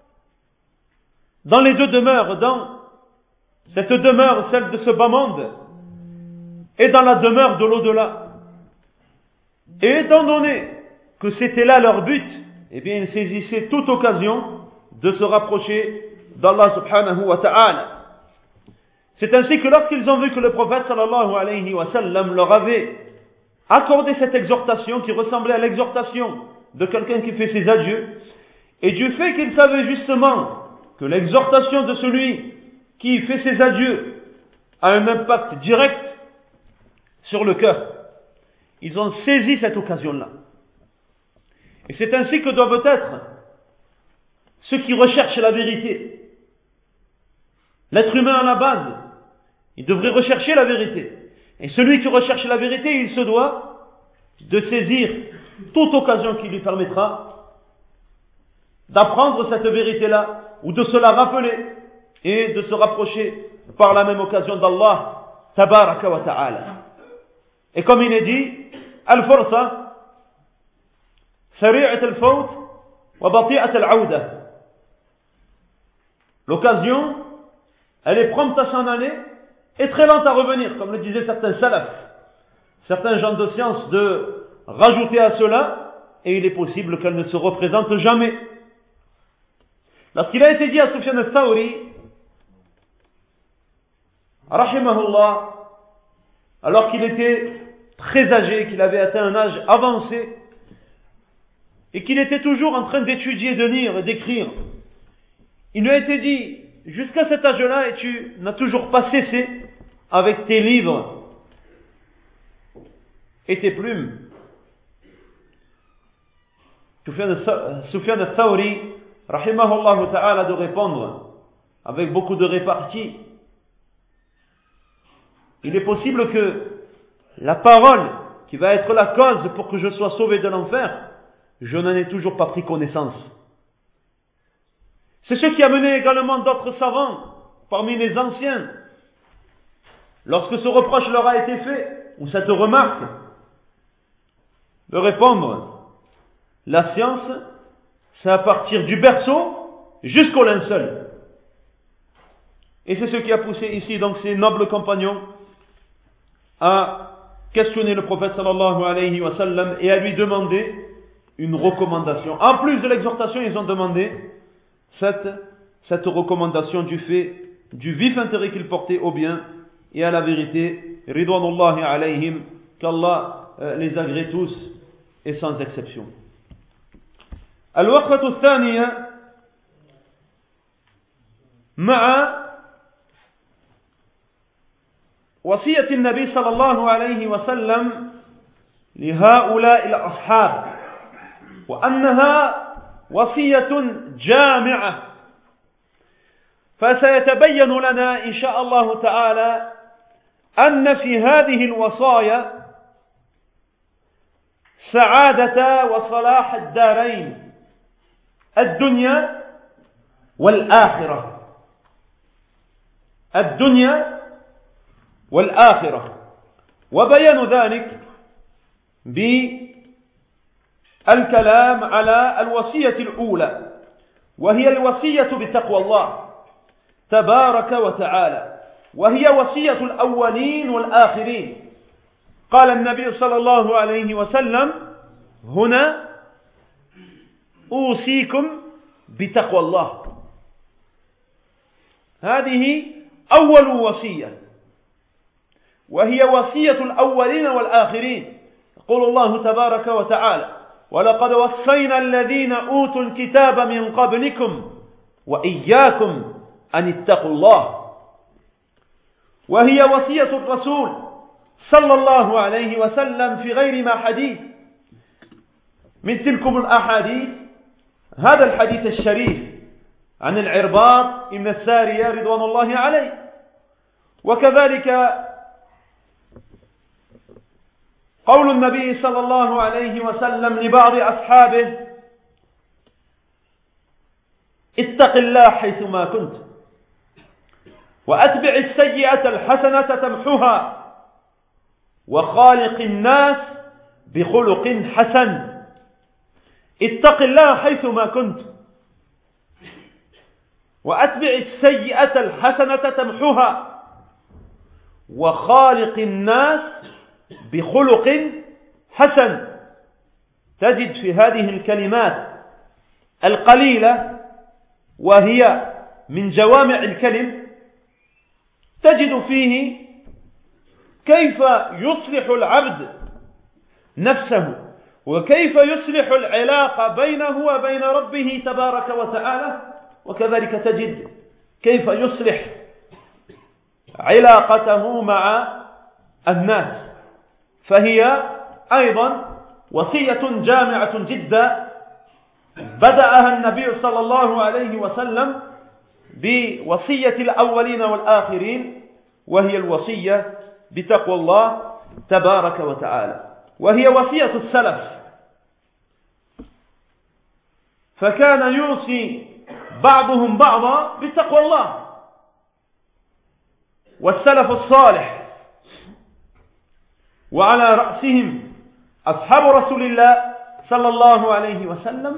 les deux demeures, dans cette demeure, celle de ce bas monde, et dans la demeure de l'au-delà. Et étant donné que c'était là leur but, eh bien ils saisissaient toute occasion de se rapprocher d'Allah subhanahu wa ta'ala. C'est ainsi que lorsqu'ils ont vu que le prophète sallallahu alayhi wa sallam leur avait accordé cette exhortation qui ressemblait à l'exhortation de quelqu'un qui fait ses adieux, et du fait qu'ils savaient justement que l'exhortation de celui qui fait ses adieux a un impact direct sur le cœur, ils ont saisi cette occasion-là. Et c'est ainsi que doivent être ceux qui recherchent la vérité. L'être humain à la base, il devrait rechercher la vérité. Et celui qui recherche la vérité, il se doit de saisir toute occasion qui lui permettra d'apprendre cette vérité-là, ou de se la rappeler, et de se rapprocher par la même occasion d'Allah tabaraka wa ta'ala. Et comme il est dit, al-fursa sari'at al-fawt wa bati'at al-'awda. L'occasion, elle est prompte à s'en aller et très lente à revenir, comme le disaient certains salafs, certains gens de science, de rajouter à cela, et il est possible qu'elle ne se représente jamais. Lorsqu'il a été dit à Sufyan al-Thawri, rahimahullah, alors qu'il était très âgé, qu'il avait atteint un âge avancé, et qu'il était toujours en train d'étudier, de lire et d'écrire, il lui a été dit, jusqu'à cet âge-là, et tu n'as toujours pas cessé avec tes livres et tes plumes. Sufyan al-Thawri, rahimahullah ta'ala, de répondre avec beaucoup de répartie. Il est possible que la parole qui va être la cause pour que je sois sauvé de l'enfer, je n'en ai toujours pas pris connaissance. C'est ce qui a mené également d'autres savants parmi les anciens, lorsque ce reproche leur a été fait, ou cette remarque, de répondre: la science, c'est à partir du berceau jusqu'au linceul. Et c'est ce qui a poussé ici donc ces nobles compagnons à questionner le prophète sallallahu alayhi wa sallam et à lui demander une recommandation. En plus de l'exhortation, ils ont demandé cette recommandation du vif intérêt qu'ils portaient au bien et à la vérité. Ridwanullahi alayhim, qu'Allah les agrée tous et sans exception. الوقفة الثانية مع وصية النبي صلى الله عليه وسلم لهؤلاء الأصحاب وأنها وصية جامعة فسيتبين لنا إن شاء الله تعالى أن في هذه الوصايا سعادة وصلاح الدارين الدنيا والآخرة الدنيا والآخرة وبيان ذلك بالكلام على الوصية الأولى وهي الوصية بتقوى الله تبارك وتعالى وهي وصية الأولين والآخرين. قال النبي صلى الله عليه وسلم هنا أوصيكم بتقوى الله. هذه أول وصية وهي وصية الأولين والآخرين. يقول الله تبارك وتعالى ولقد وصينا الذين أوتوا الكتاب من قبلكم وإياكم أن اتقوا الله. وهي وصية الرسول صلى الله عليه وسلم في غير ما حديث من تلكم الأحاديث هذا الحديث الشريف عن العرباض ابن السارية رضوان الله عليه. وكذلك قول النبي صلى الله عليه وسلم لبعض أصحابه اتق الله حيثما كنت وأتبع السيئة الحسنة تمحها وخالق الناس بخلق حسن. اتق الله حيثما كنت وأتبع السيئة الحسنة تمحها وخالق الناس بخلق حسن. تجد في هذه الكلمات القليلة وهي من جوامع الكلم تجد فيه كيف يصلح العبد نفسه وكيف يصلح العلاقة بينه وبين ربه تبارك وتعالى وكذلك تجد كيف يصلح علاقته مع الناس. فهي أيضا وصية جامعة جدا بدأها النبي صلى الله عليه وسلم بوصية الأولين والآخرين وهي الوصية بتقوى الله تبارك وتعالى وهي وصية السلف. فكان يوصي بعضهم بعضا بتقوى الله والسلف الصالح وعلى رأسهم أصحاب رسول الله صلى الله عليه وسلم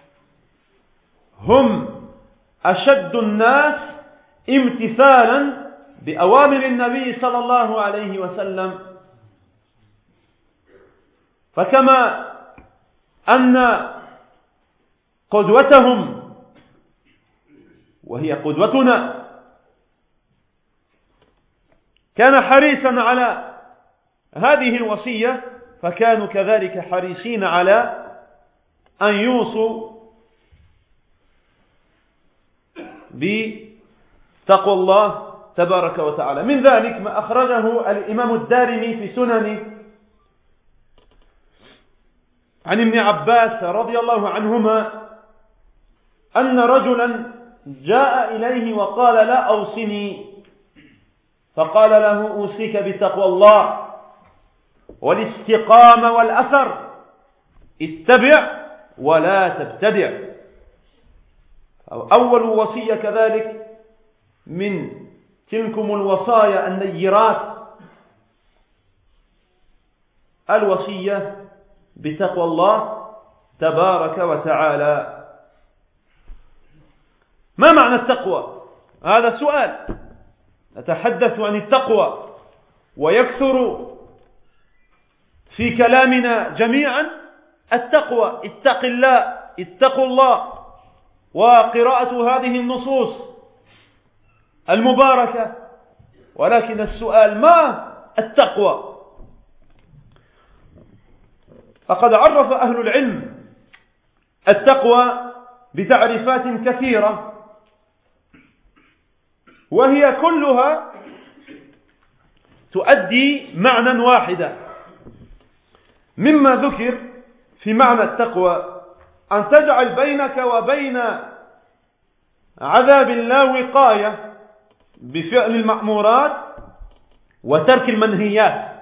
هم أشد الناس امتثالا بأوامر النبي صلى الله عليه وسلم. فكما أن قدوتهم وهي قدوتنا كان حريصا على هذه الوصية فكانوا كذلك حريصين على أن يوصوا بتقوى الله تبارك وتعالى. من ذلك ما أخرجه الإمام الدارمي في سننه عن ابن عباس رضي الله عنهما أن رجلا جاء إليه وقال لا أوصني فقال له أوصيك بتقوى الله والاستقامة والأثر اتبع ولا تبتدع. أول وصية كذلك من تلكم الوصايا النيرات الوصية بتقوى الله تبارك وتعالى. ما معنى التقوى؟ هذا سؤال. نتحدث عن التقوى ويكثر في كلامنا جميعا التقوى، اتق الله، اتقوا الله، وقراءة هذه النصوص المباركة. ولكن السؤال ما التقوى؟ فقد عرف أهل العلم التقوى بتعريفات كثيرة، وهي كلها تؤدي معنى واحدا. مما ذكر في معنى التقوى أن تجعل بينك وبين عذاب الله وقاية بفعل المأمورات وترك المنهيات.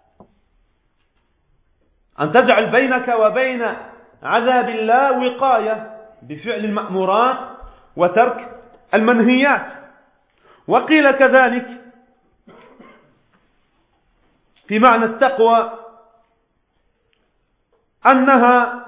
أن تجعل بينك وبين عذاب الله وقاية بفعل المأمورات وترك المنهيات. وقيل كذلك في معنى التقوى أنها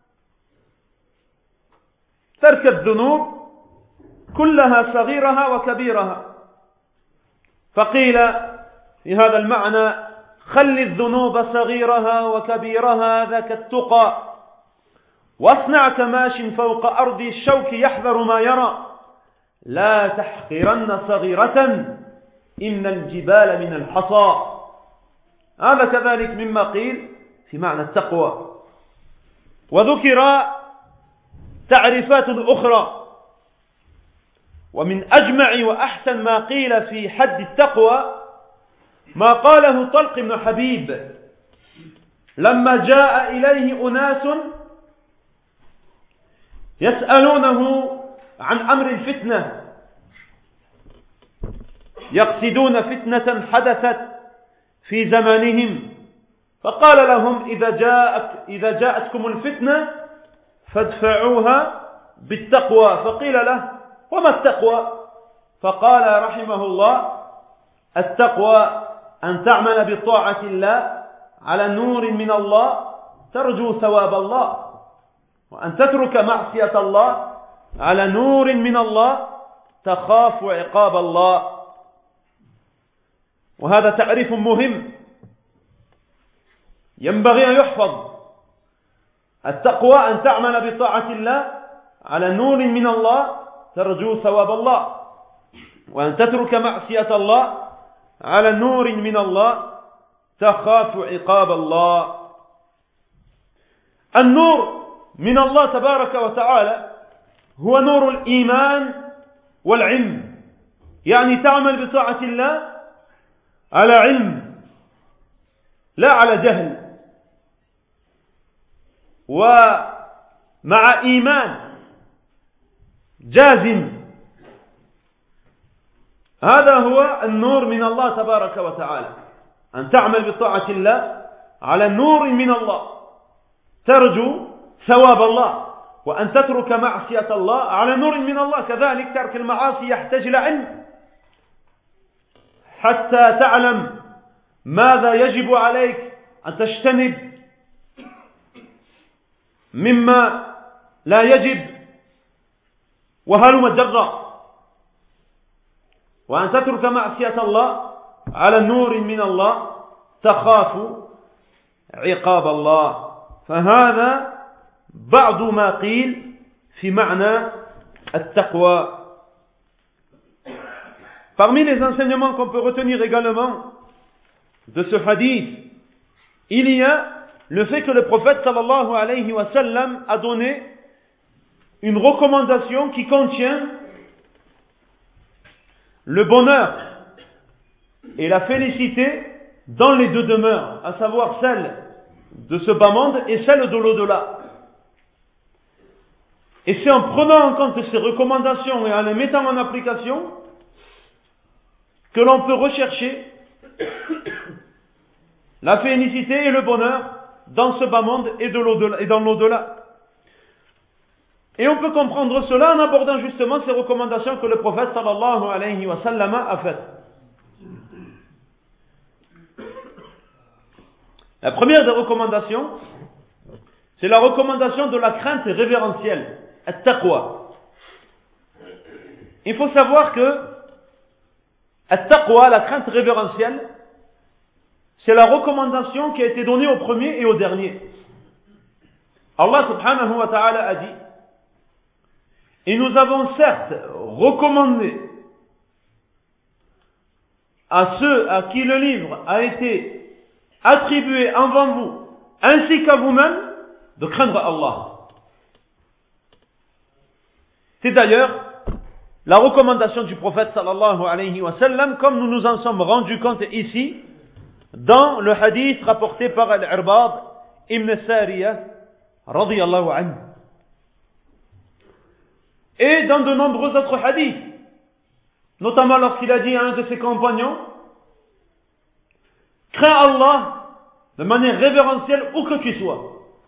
ترك الذنوب كلها صغيرها وكبيرها. فقيل في هذا المعنى خل الذنوب صغيرها وكبيرها ذاك التقى، واصنع كماش فوق أرض الشوك يحذر ما يرى، لا تحقرن صغيرة إن الجبال من الحصى. هذا كذلك مما قيل في معنى التقوى. وذكر تعريفات أخرى، ومن أجمع وأحسن ما قيل في حد التقوى ما قاله طلق بن حبيب لما جاء إليه أناس يسألونه عن أمر الفتنة، يقصدون فتنة حدثت في زمانهم، فقال لهم إذا جاءتكم الفتنة فادفعوها بالتقوى. فقيل له وما التقوى؟ فقال رحمه الله التقوى أن تعمل بطاعة الله على نور من الله ترجو ثواب الله، وأن تترك معصية الله على نور من الله تخاف عقاب الله. وهذا تعريف مهم ينبغي أن يحفظ. التقوى أن تعمل بطاعة الله على نور من الله ترجو ثواب الله، وأن تترك معصية الله على نور من الله تخاف عقاب الله. النور من الله تبارك وتعالى هو نور الإيمان والعلم، يعني تعمل بطاعة الله على علم لا على جهل، ومع إيمان جازم. هذا هو النور من الله تبارك وتعالى، أن تعمل بطاعة الله على نور من الله ترجو ثواب الله، وأن تترك معصية الله على نور من الله. كذلك ترك المعاصي يحتاج إلى علم حتى تعلم ماذا يجب عليك أن تجتنب مما لا يجب، وهلم جرا، وأن تترك معصية الله على نور من الله تخاف عقاب الله. فهذا بعض ما قيل في معنى التقوى. Parmi les enseignements qu'on peut retenir également de ce hadith, il y a le fait que le prophète sallallahu alayhi wa sallam a donné une recommandation qui contient le bonheur et la félicité dans les deux demeures, à savoir celle de ce bas monde et celle de l'au-delà. Et c'est en prenant en compte ces recommandations et en les mettant en application que l'on peut rechercher la félicité et le bonheur dans ce bas monde et dans l'au-delà. Et on peut comprendre cela en abordant justement ces recommandations que le prophète sallallahu alayhi wa sallam a faites. La première des recommandations, c'est la recommandation de la crainte révérentielle, at-taqwa. Il faut savoir que at-taqwa, la crainte révérentielle, c'est la recommandation qui a été donnée au premier et au dernier. Allah subhanahu wa ta'ala a dit: et nous avons certes recommandé à ceux à qui le livre a été attribué avant vous, ainsi qu'à vous-même, de craindre Allah. C'est d'ailleurs la recommandation du prophète sallallahu alayhi wa sallam, comme nous nous en sommes rendus compte ici, dans le hadith rapporté par Al-Irbad ibn Sariyah, radiyallahu anhu. Et dans de nombreux autres hadiths, notamment lorsqu'il a dit à un de ses compagnons: crains Allah de manière révérentielle où que tu sois,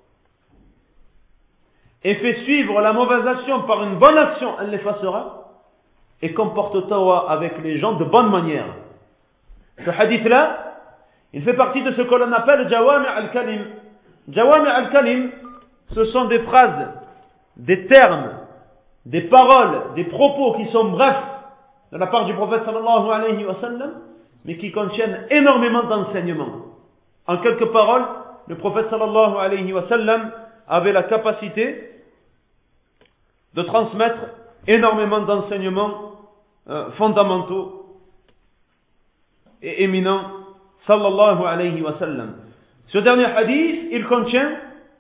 et fais suivre la mauvaise action par une bonne action, elle l'effacera, et comporte-toi avec les gens de bonne manière. Ce hadith-là, il fait partie de ce que l'on appelle Jawami' al-Kalim. Jawami' al-Kalim, ce sont des phrases, des termes, des paroles, des propos qui sont brefs de la part du prophète sallallahu alayhi wa sallam, mais qui contiennent énormément d'enseignements. En quelques paroles, le prophète sallallahu alayhi wa sallam avait la capacité de transmettre énormément d'enseignements fondamentaux et éminents, sallallahu alayhi wa sallam. Ce dernier hadith, il contient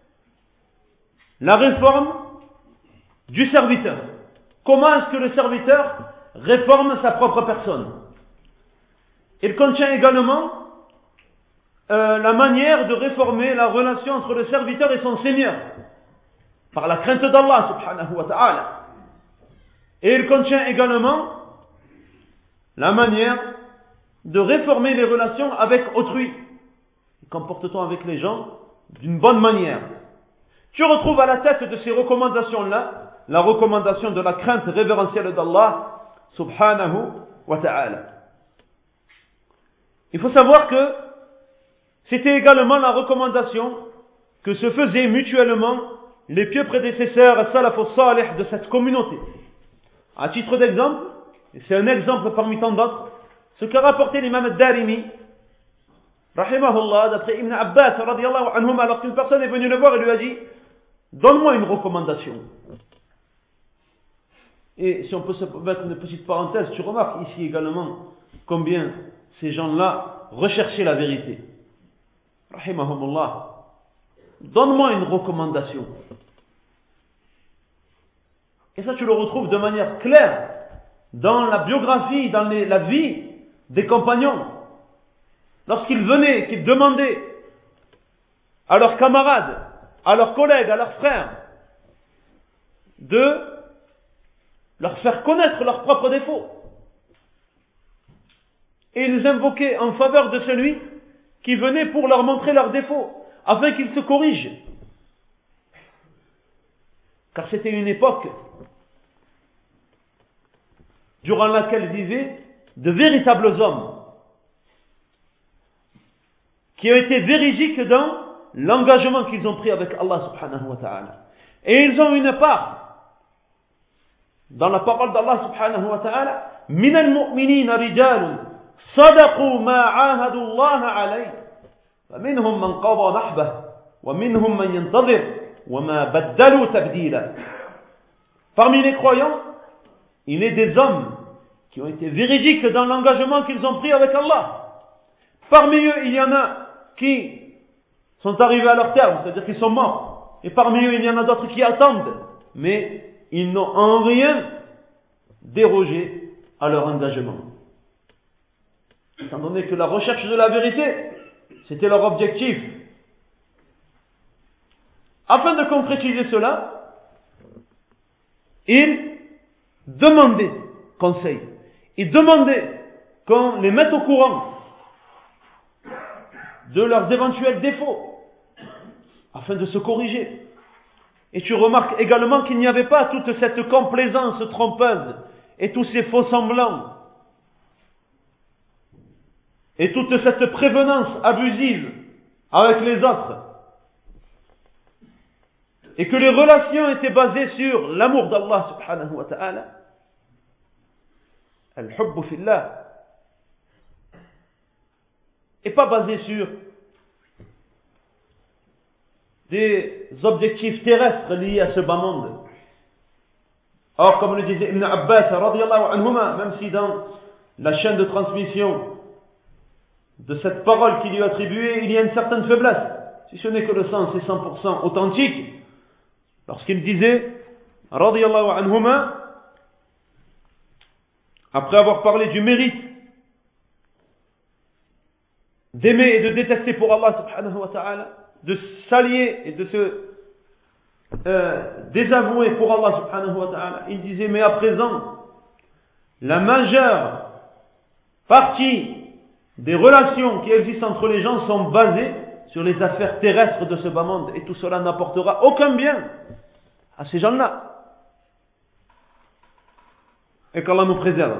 la réforme du serviteur. Comment est-ce que le serviteur réforme sa propre personne? Il contient également la manière de réformer la relation entre le serviteur et son Seigneur, par la crainte d'Allah subhanahu wa ta'ala. Et il contient également la manière de réformer les relations avec autrui. Comporte-toi avec les gens d'une bonne manière. Tu retrouves à la tête de ces recommandations-là la recommandation de la crainte révérentielle d'Allah subhanahu wa ta'ala. Il faut savoir que c'était également la recommandation que se faisaient mutuellement les pieux prédécesseurs salafus salih de cette communauté. À titre d'exemple, et c'est un exemple parmi tant d'autres, ce qu'a rapporté l'imam al-Darimi, rahimahullah, d'après Ibn Abbas, radiyallahu anhuma, lorsqu'une personne est venue le voir et lui a dit: donne-moi une recommandation. Et si on peut se mettre une petite parenthèse, tu remarques ici également combien ces gens-là recherchaient la vérité. Rahimahumullah, donne-moi une recommandation. Et ça, tu le retrouves de manière claire dans la biographie, dans la vie des compagnons. Lorsqu'ils venaient, qu'ils demandaient à leurs camarades, à leurs collègues, à leurs frères, de leur faire connaître leurs propres défauts. Et ils invoquaient en faveur de celui qui venait pour leur montrer leurs défauts, afin qu'ils se corrigent. Car c'était une époque durant laquelle vivaient de véritables hommes qui ont été véridiques dans l'engagement qu'ils ont pris avec Allah subhanahu wa ta'ala. Et ils ont une part dans la parole d'Allah subhanahu wa ta'ala: min al-mu'minina rijalun sadaqu ma 'ahadu Allah alayhi wa minhum man qada nahbahu wa minhum man yantazir wa ma baddalu tabdila. Parmi les croyants, il est des hommes qui ont été véridiques dans l'engagement qu'ils ont pris avec Allah. Parmi eux, il y en a qui sont arrivés à leur terme, c'est-à-dire qu'ils sont morts. Et parmi eux, il y en a d'autres qui attendent, mais ils n'ont en rien dérogé à leur engagement. Étant donné que la recherche de la vérité, c'était leur objectif. Afin de concrétiser cela, ils demandaient conseil. Ils demandaient qu'on les mette au courant de leurs éventuels défauts, afin de se corriger. Et tu remarques également qu'il n'y avait pas toute cette complaisance trompeuse et tous ces faux semblants et toute cette prévenance abusive avec les autres, et que les relations étaient basées sur l'amour d'Allah subhanahu wa ta'ala, al-hubbu fillah. et pas basé sur des objectifs terrestres liés à ce bas monde. Or, comme le disait Ibn Abbas, radiyallahu anhuma, même si dans la chaîne de transmission de cette parole qui lui est attribuée, il y a une certaine faiblesse, si ce n'est que le sens est 100% authentique, lorsqu'il disait, radiyallahu anhuma, après avoir parlé du mérite d'aimer et de détester pour Allah subhanahu wa ta'ala, de s'allier et de se désavouer pour Allah subhanahu wa ta'ala, il disait, mais à présent, la majeure partie des relations qui existent entre les gens sont basées sur les affaires terrestres de ce bas monde, et tout cela n'apportera aucun bien à ces gens-là. Et qu'Allah nous préserve.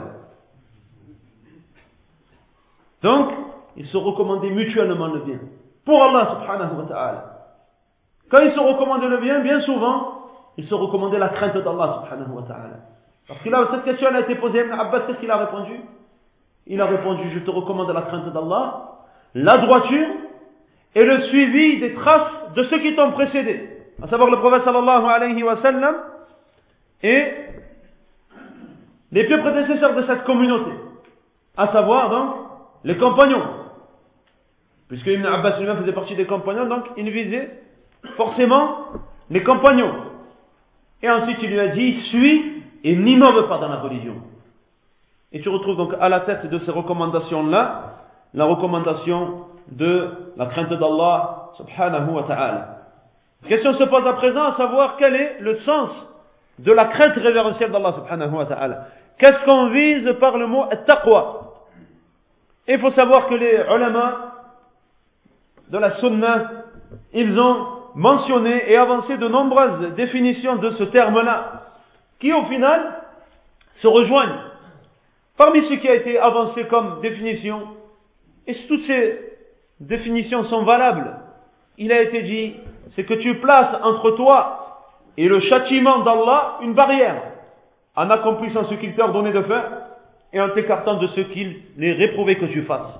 Donc, ils se recommandaient mutuellement le bien. Pour Allah subhanahu wa ta'ala. Quand ils se recommandaient le bien, bien souvent, ils se recommandaient la crainte d'Allah subhanahu wa ta'ala. Parce que là, cette question a été posée à Ibn Abbas, qu'est-ce qu'il a répondu? Il a répondu, je te recommande la crainte d'Allah, la droiture et le suivi des traces de ceux qui t'ont précédé. À savoir le prophète sallallahu alayhi wa sallam et les pieux prédécesseurs de cette communauté. À savoir donc les compagnons. Puisque Ibn Abbas lui-même faisait partie des compagnons, donc il visait forcément les compagnons. Et ensuite il lui a dit, suis et n'innove pas dans la religion. Et tu retrouves donc à la tête de ces recommandations-là, la recommandation de la crainte d'Allah subhanahu wa ta'ala. La question se pose à présent à savoir quel est le sens de la crainte révérentielle d'Allah subhanahu wa ta'ala. Qu'est-ce qu'on vise par le mot taqwa? Il faut savoir que les ulama de la sunna, ils ont mentionné et avancé de nombreuses définitions de ce terme-là, qui au final se rejoignent. Parmi ce qui a été avancé comme définition, et toutes ces définitions sont valables, il a été dit, c'est que tu places entre toi et le châtiment d'Allah une barrière, en accomplissant ce qu'il t'a ordonné de faire, et en t'écartant de ce qu'il est réprouvé que tu fasses.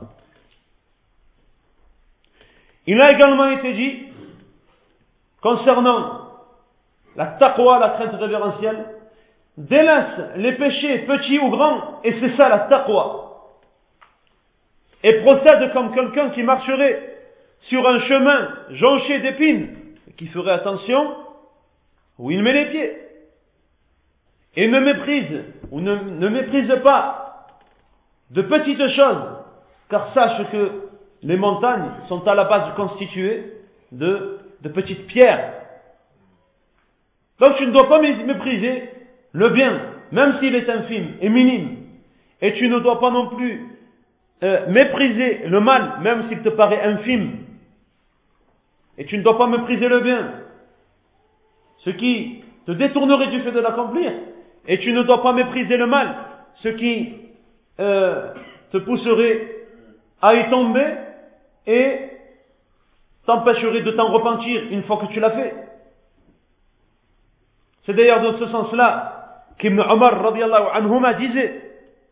Il a également été dit, concernant la taqwa, la crainte révérentielle, délaisse les péchés petits ou grands, et c'est ça la taqwa. Et procède comme quelqu'un qui marcherait sur un chemin jonché d'épines, et qui ferait attention où il met les pieds. Et ne méprise, ou ne méprise pas de petites choses, car sache que les montagnes sont à la base constituées de petites pierres. Donc tu ne dois pas mépriser le bien, même s'il est infime et minime. Et tu ne dois pas non plus mépriser le mal, même s'il te paraît infime. Et tu ne dois pas mépriser le bien, ce qui te détournerait du fait de l'accomplir. Et tu ne dois pas mépriser le mal, ce qui te pousserait à y tomber et t'empêcherait de t'en repentir une fois que tu l'as fait. C'est d'ailleurs dans ce sens-là qu'Ibn Omar radiyallahu anhuma disait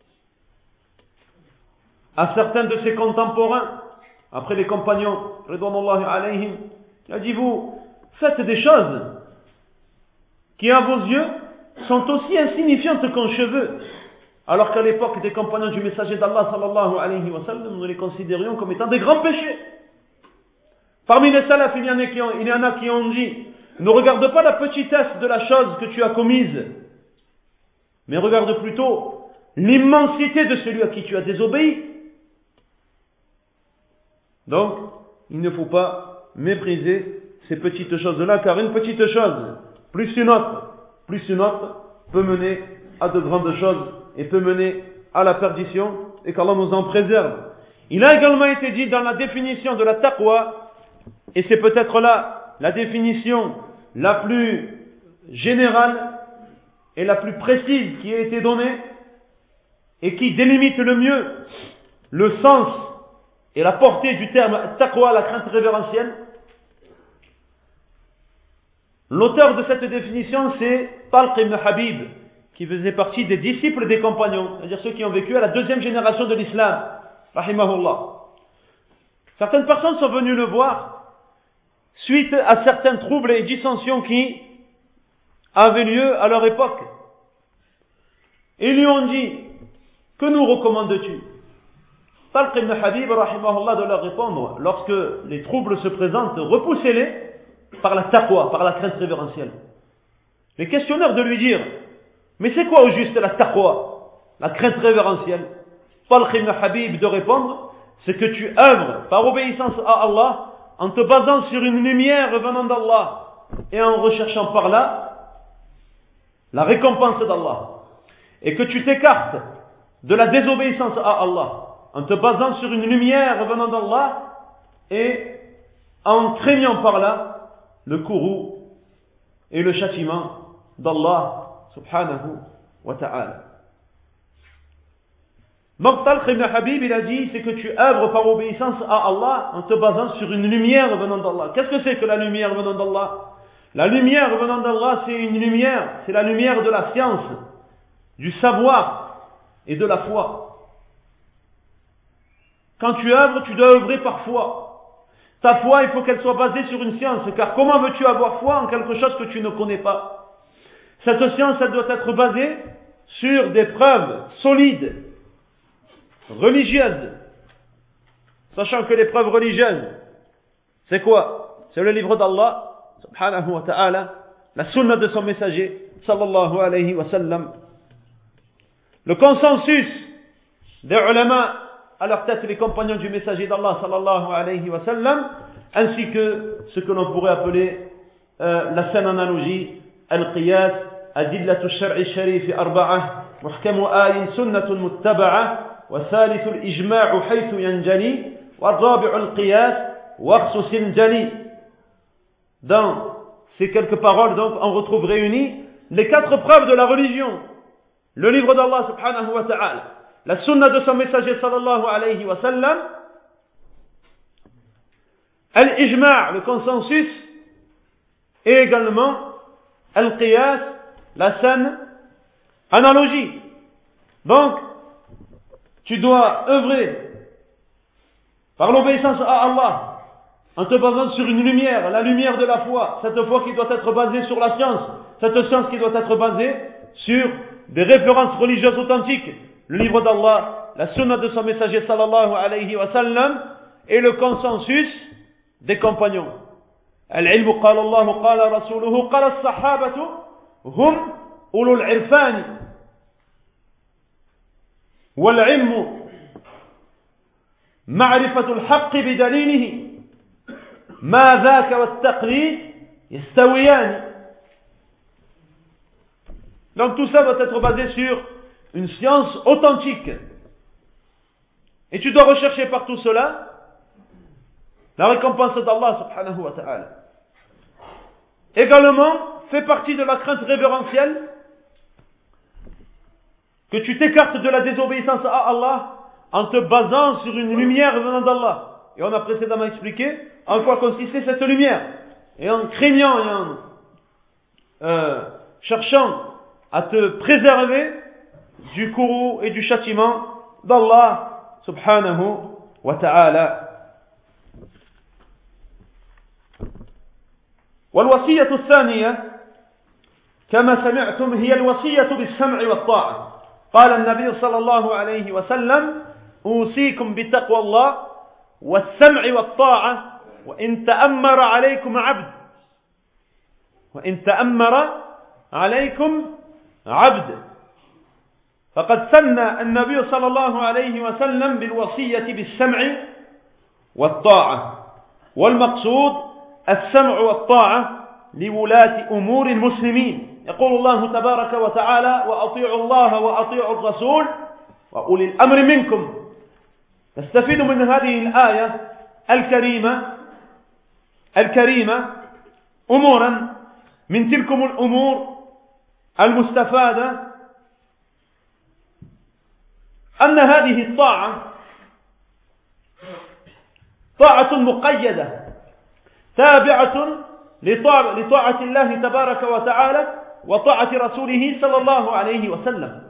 à certains de ses contemporains, après les compagnons ridwanullahi alayhim, il a dit, vous faites des choses qui à vos yeux sont aussi insignifiantes qu'un cheveu, alors qu'à l'époque des compagnons du messager d'Allah sallallahu alayhi wa sallam, nous les considérions comme étant des grands péchés. Parmi les salafs, il y en a qui ont dit, ne regarde pas la petitesse de la chose que tu as commise, mais regarde plutôt l'immensité de celui à qui tu as désobéi. Donc, il ne faut pas mépriser ces petites choses-là, car une petite chose, plus une autre, peut mener à de grandes choses et peut mener à la perdition, et qu'Allah nous en préserve. Il a également été dit dans la définition de la taqwa, et c'est peut-être là la définition la plus générale et la plus précise qui a été donnée, et qui délimite le mieux le sens et la portée du terme taqwa, la crainte révérentielle. L'auteur de cette définition, c'est Talq ibn Habib, qui faisait partie des disciples des compagnons, c'est-à-dire ceux qui ont vécu à la deuxième génération de l'islam, rahimahullah. Certaines personnes sont venues le voir suite à certains troubles et dissensions qui avaient lieu à leur époque. Ils lui ont dit, que nous recommandes-tu? Talq ibn Habib, rahimahullah, de leur répondre, lorsque les troubles se présentent, repoussez-les par la taqwa, par la crainte révérentielle. Les questionnaires de lui dire, mais c'est quoi au juste la taqwa, la crainte révérentielle? Talq ibn Habib de répondre, c'est que tu œuvres par obéissance à Allah en te basant sur une lumière venant d'Allah et en recherchant par là la récompense d'Allah. Et que tu t'écartes de la désobéissance à Allah en te basant sur une lumière venant d'Allah et en craignant par là le courroux et le châtiment d'Allah subhanahu wa ta'ala. Donc Talq ibn Habib, il a dit, c'est que tu œuvres par obéissance à Allah en te basant sur une lumière venant d'Allah. Qu'est-ce que c'est que la lumière venant d'Allah? La lumière venant d'Allah, c'est une lumière, c'est la lumière de la science, du savoir et de la foi. Quand tu œuvres, tu dois œuvrer par foi. Ta foi, il faut qu'elle soit basée sur une science, car comment veux-tu avoir foi en quelque chose que tu ne connais pas? Cette science, elle doit être basée sur des preuves solides, religieuses. Sachant que les preuves religieuses, c'est quoi? C'est le livre d'Allah, subhanahu wa ta'ala, la sunna de son messager, sallallahu alayhi wa sallam, le consensus des ulama, à leur tête les compagnons du messager d'Allah, sallallahu alayhi wa sallam, ainsi que ce que l'on pourrait appeler la saine analogie, al-qiyas, adillatu al-shar'i al-sharif arba'ah, muhkamu ayin sunnatun muttaba'a, وثالث الإجماع حيث ينجلي والرابع القياس واخصص الجلي. Dans ces quelques paroles, donc, on retrouve réunies les 4 preuves de la religion. Le livre d'Allah subhanahu wa ta'ala, la sunna de son messager sallallahu alayhi wa sallam, al-ijma', le consensus, et également al-qiyas, la saine analogie. Donc, tu dois œuvrer par l'obéissance à Allah en te basant sur une lumière, la lumière de la foi, cette foi qui doit être basée sur la science, cette science qui doit être basée sur des références religieuses authentiques, le livre d'Allah, la sunna de son messager sallallahu alayhi wa sallam et le consensus des compagnons. Al-ilmu qala Allah, qala rasuluhu, qala as-sahabatu hum ulul irfani. والعلم معرفة الحق بدليله ما ذاك والتقليد يستويان. Donc tout ça doit être basé sur une science authentique. Et tu dois rechercher par tout cela la récompense d'Allah subhanahu wa ta'ala. Également, fait partie de la crainte révérentielle que tu t'écartes de la désobéissance à Allah en te basant sur une lumière venant d'Allah. Et on a précédemment expliqué en quoi consistait cette lumière. Et en craignant et en cherchant à te préserver du courroux et du châtiment d'Allah subhanahu wa ta'ala. والوصية الثانية كما سمعتم هي الوصية بالسمع والطاعة. قال النبي صلى الله عليه وسلم أوصيكم بتقوى الله والسمع والطاعة وإن تأمر عليكم عبد فقد سنى النبي صلى الله عليه وسلم بالوصية بالسمع والطاعة والمقصود السمع والطاعة لولاة أمور المسلمين. يقول الله تبارك وتعالى وأطيعوا الله وأطيعوا الرسول وأولي الأمر منكم. نستفيد من هذه الآية الكريمة أمورا من تلكم الأمور المستفادة أن هذه الطاعة طاعة مقيدة تابعة لطاعة الله تبارك وتعالى وطاعة رسوله صلى الله عليه وسلم.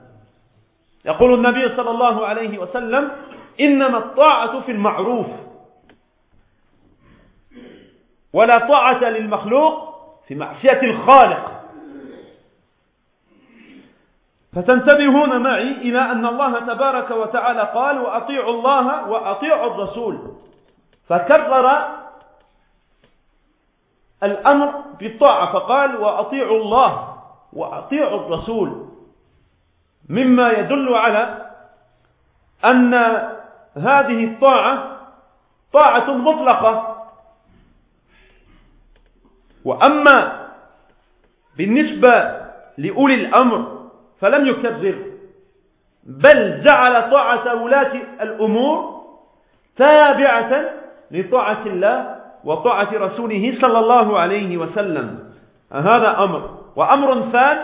يقول النبي صلى الله عليه وسلم إنما الطاعة في المعروف ولا طاعة للمخلوق في معصية الخالق. فتنتبهون معي إلى أن الله تبارك وتعالى قال وأطيعوا الله وأطيعوا الرسول، فكرر الأمر بالطاعة فقال وأطيعوا الله وأطيعوا الرسول، مما يدل على أن هذه الطاعة طاعة مطلقة. وأما بالنسبة لأولي الأمر فلم يكرر، بل جعل طاعة ولاة الأمور تابعة لطاعة الله وطاعة رسوله صلى الله عليه وسلم. هذا أمر. وأمر ثاني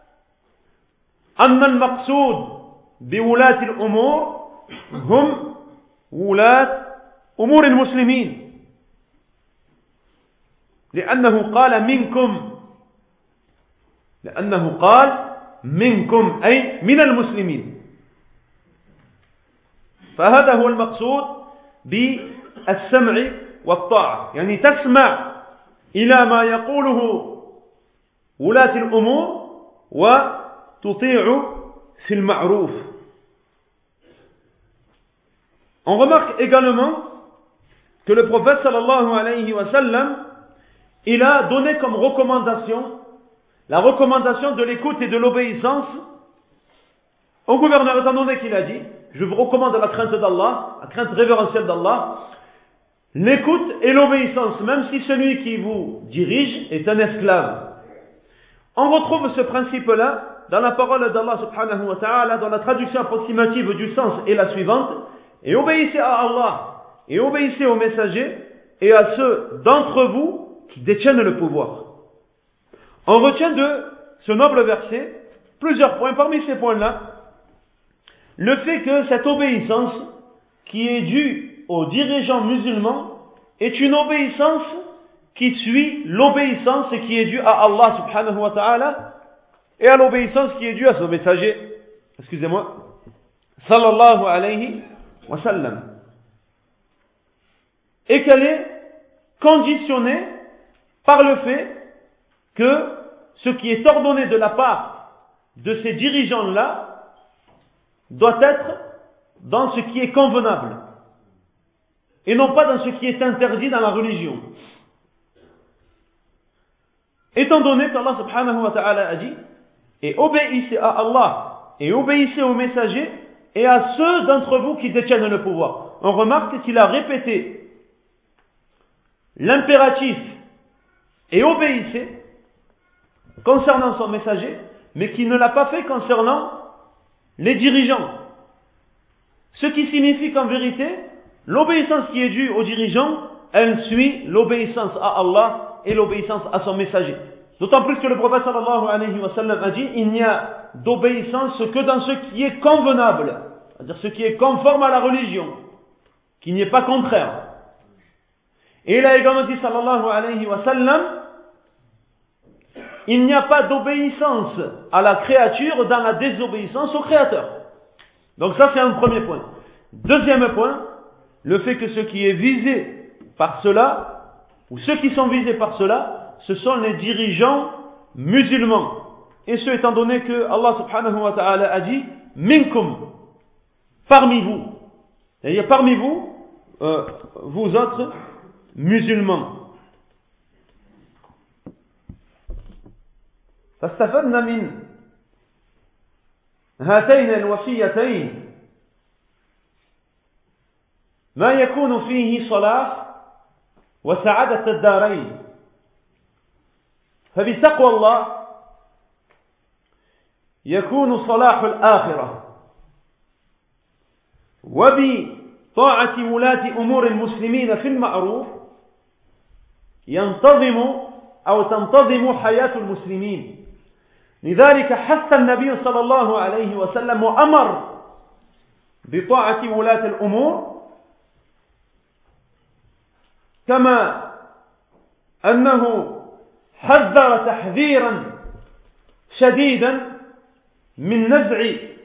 أن المقصود بولاة الأمور هم ولاة أمور المسلمين، لأنه قال منكم أي من المسلمين. فهذا هو المقصود بالسمع والطاعة، يعني تسمع إلى ما يقوله ولاة الأمور وتطيع في المعروف. On remarque également que le prophète sallallahu alayhi wa sallam, il a donné comme recommandation la recommandation de l'écoute et de l'obéissance au gouverneur, étant donné qu'il a dit je vous recommande la crainte d'Allah, la crainte révérentielle d'Allah, l'écoute et l'obéissance, même si celui qui vous dirige est un esclave. On retrouve ce principe-là dans la parole d'Allah subhanahu wa ta'ala, dans la traduction approximative du sens est la suivante: et obéissez à Allah, et obéissez aux messagers, et à ceux d'entre vous qui détiennent le pouvoir. On retient de ce noble verset plusieurs points. Parmi ces points-là, le fait que cette obéissance qui est due aux dirigeants musulmans est une obéissance qui suit l'obéissance qui est due à Allah subhanahu wa ta'ala et à l'obéissance qui est due à son messager, sallallahu alayhi wa sallam. Et qu'elle est conditionnée par le fait que ce qui est ordonné de la part de ces dirigeants-là doit être dans ce qui est convenable et non pas dans ce qui est interdit dans la religion. Étant donné qu'Allah subhanahu wa ta'ala a dit et obéissez à Allah et obéissez aux messagers et à ceux d'entre vous qui détiennent le pouvoir, on remarque qu'il a répété l'impératif et obéissez concernant son messager, mais qui ne l'a pas fait concernant les dirigeants. Ce qui signifie qu'en vérité, l'obéissance qui est due aux dirigeants, elle suit l'obéissance à Allah et l'obéissance à son messager. D'autant plus que le prophète sallallahu alayhi wa sallam a dit il n'y a d'obéissance que dans ce qui est convenable, c'est-à-dire ce qui est conforme à la religion, qui n'y est pas contraire. Et il a également dit sallallahu alayhi wa sallam il n'y a pas d'obéissance à la créature dans la désobéissance au Créateur. Donc ça c'est un premier point. Deuxième point, le fait que ce qui est visé par cela, ou ceux qui sont visés par cela, ce sont les dirigeants musulmans. Et ce étant donné que Allah subhanahu wa ta'ala a dit minkum, parmi vous. C'est-à-dire parmi vous, vous autres musulmans. فاستفدنا من هاتين الوصيتين ما يكون فيه صلاح وسعادة الدارين. فبتقوى الله يكون صلاح الآخرة، وبطاعة ولاة أمور المسلمين في المعروف تنتظم حياة المسلمين. لذلك حث النبي صلى الله عليه وسلم وأمر بطاعة ولاة الأمور، كما أنه حذر تحذيرا شديدا من نزع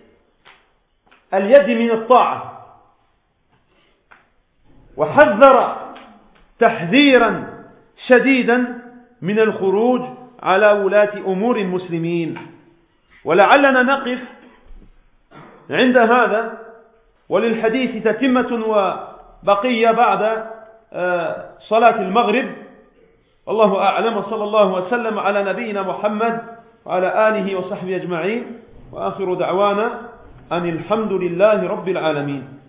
اليد من الطاعة، وحذر تحذيرا شديدا من الخروج على ولاة أمور المسلمين. ولعلنا نقف عند هذا، وللحديث تتمة وبقية بعد صلاة المغرب. الله أعلم، وصلى الله وسلم على نبينا محمد وعلى آله وصحبه أجمعين، وآخر دعوانا أن الحمد لله رب العالمين.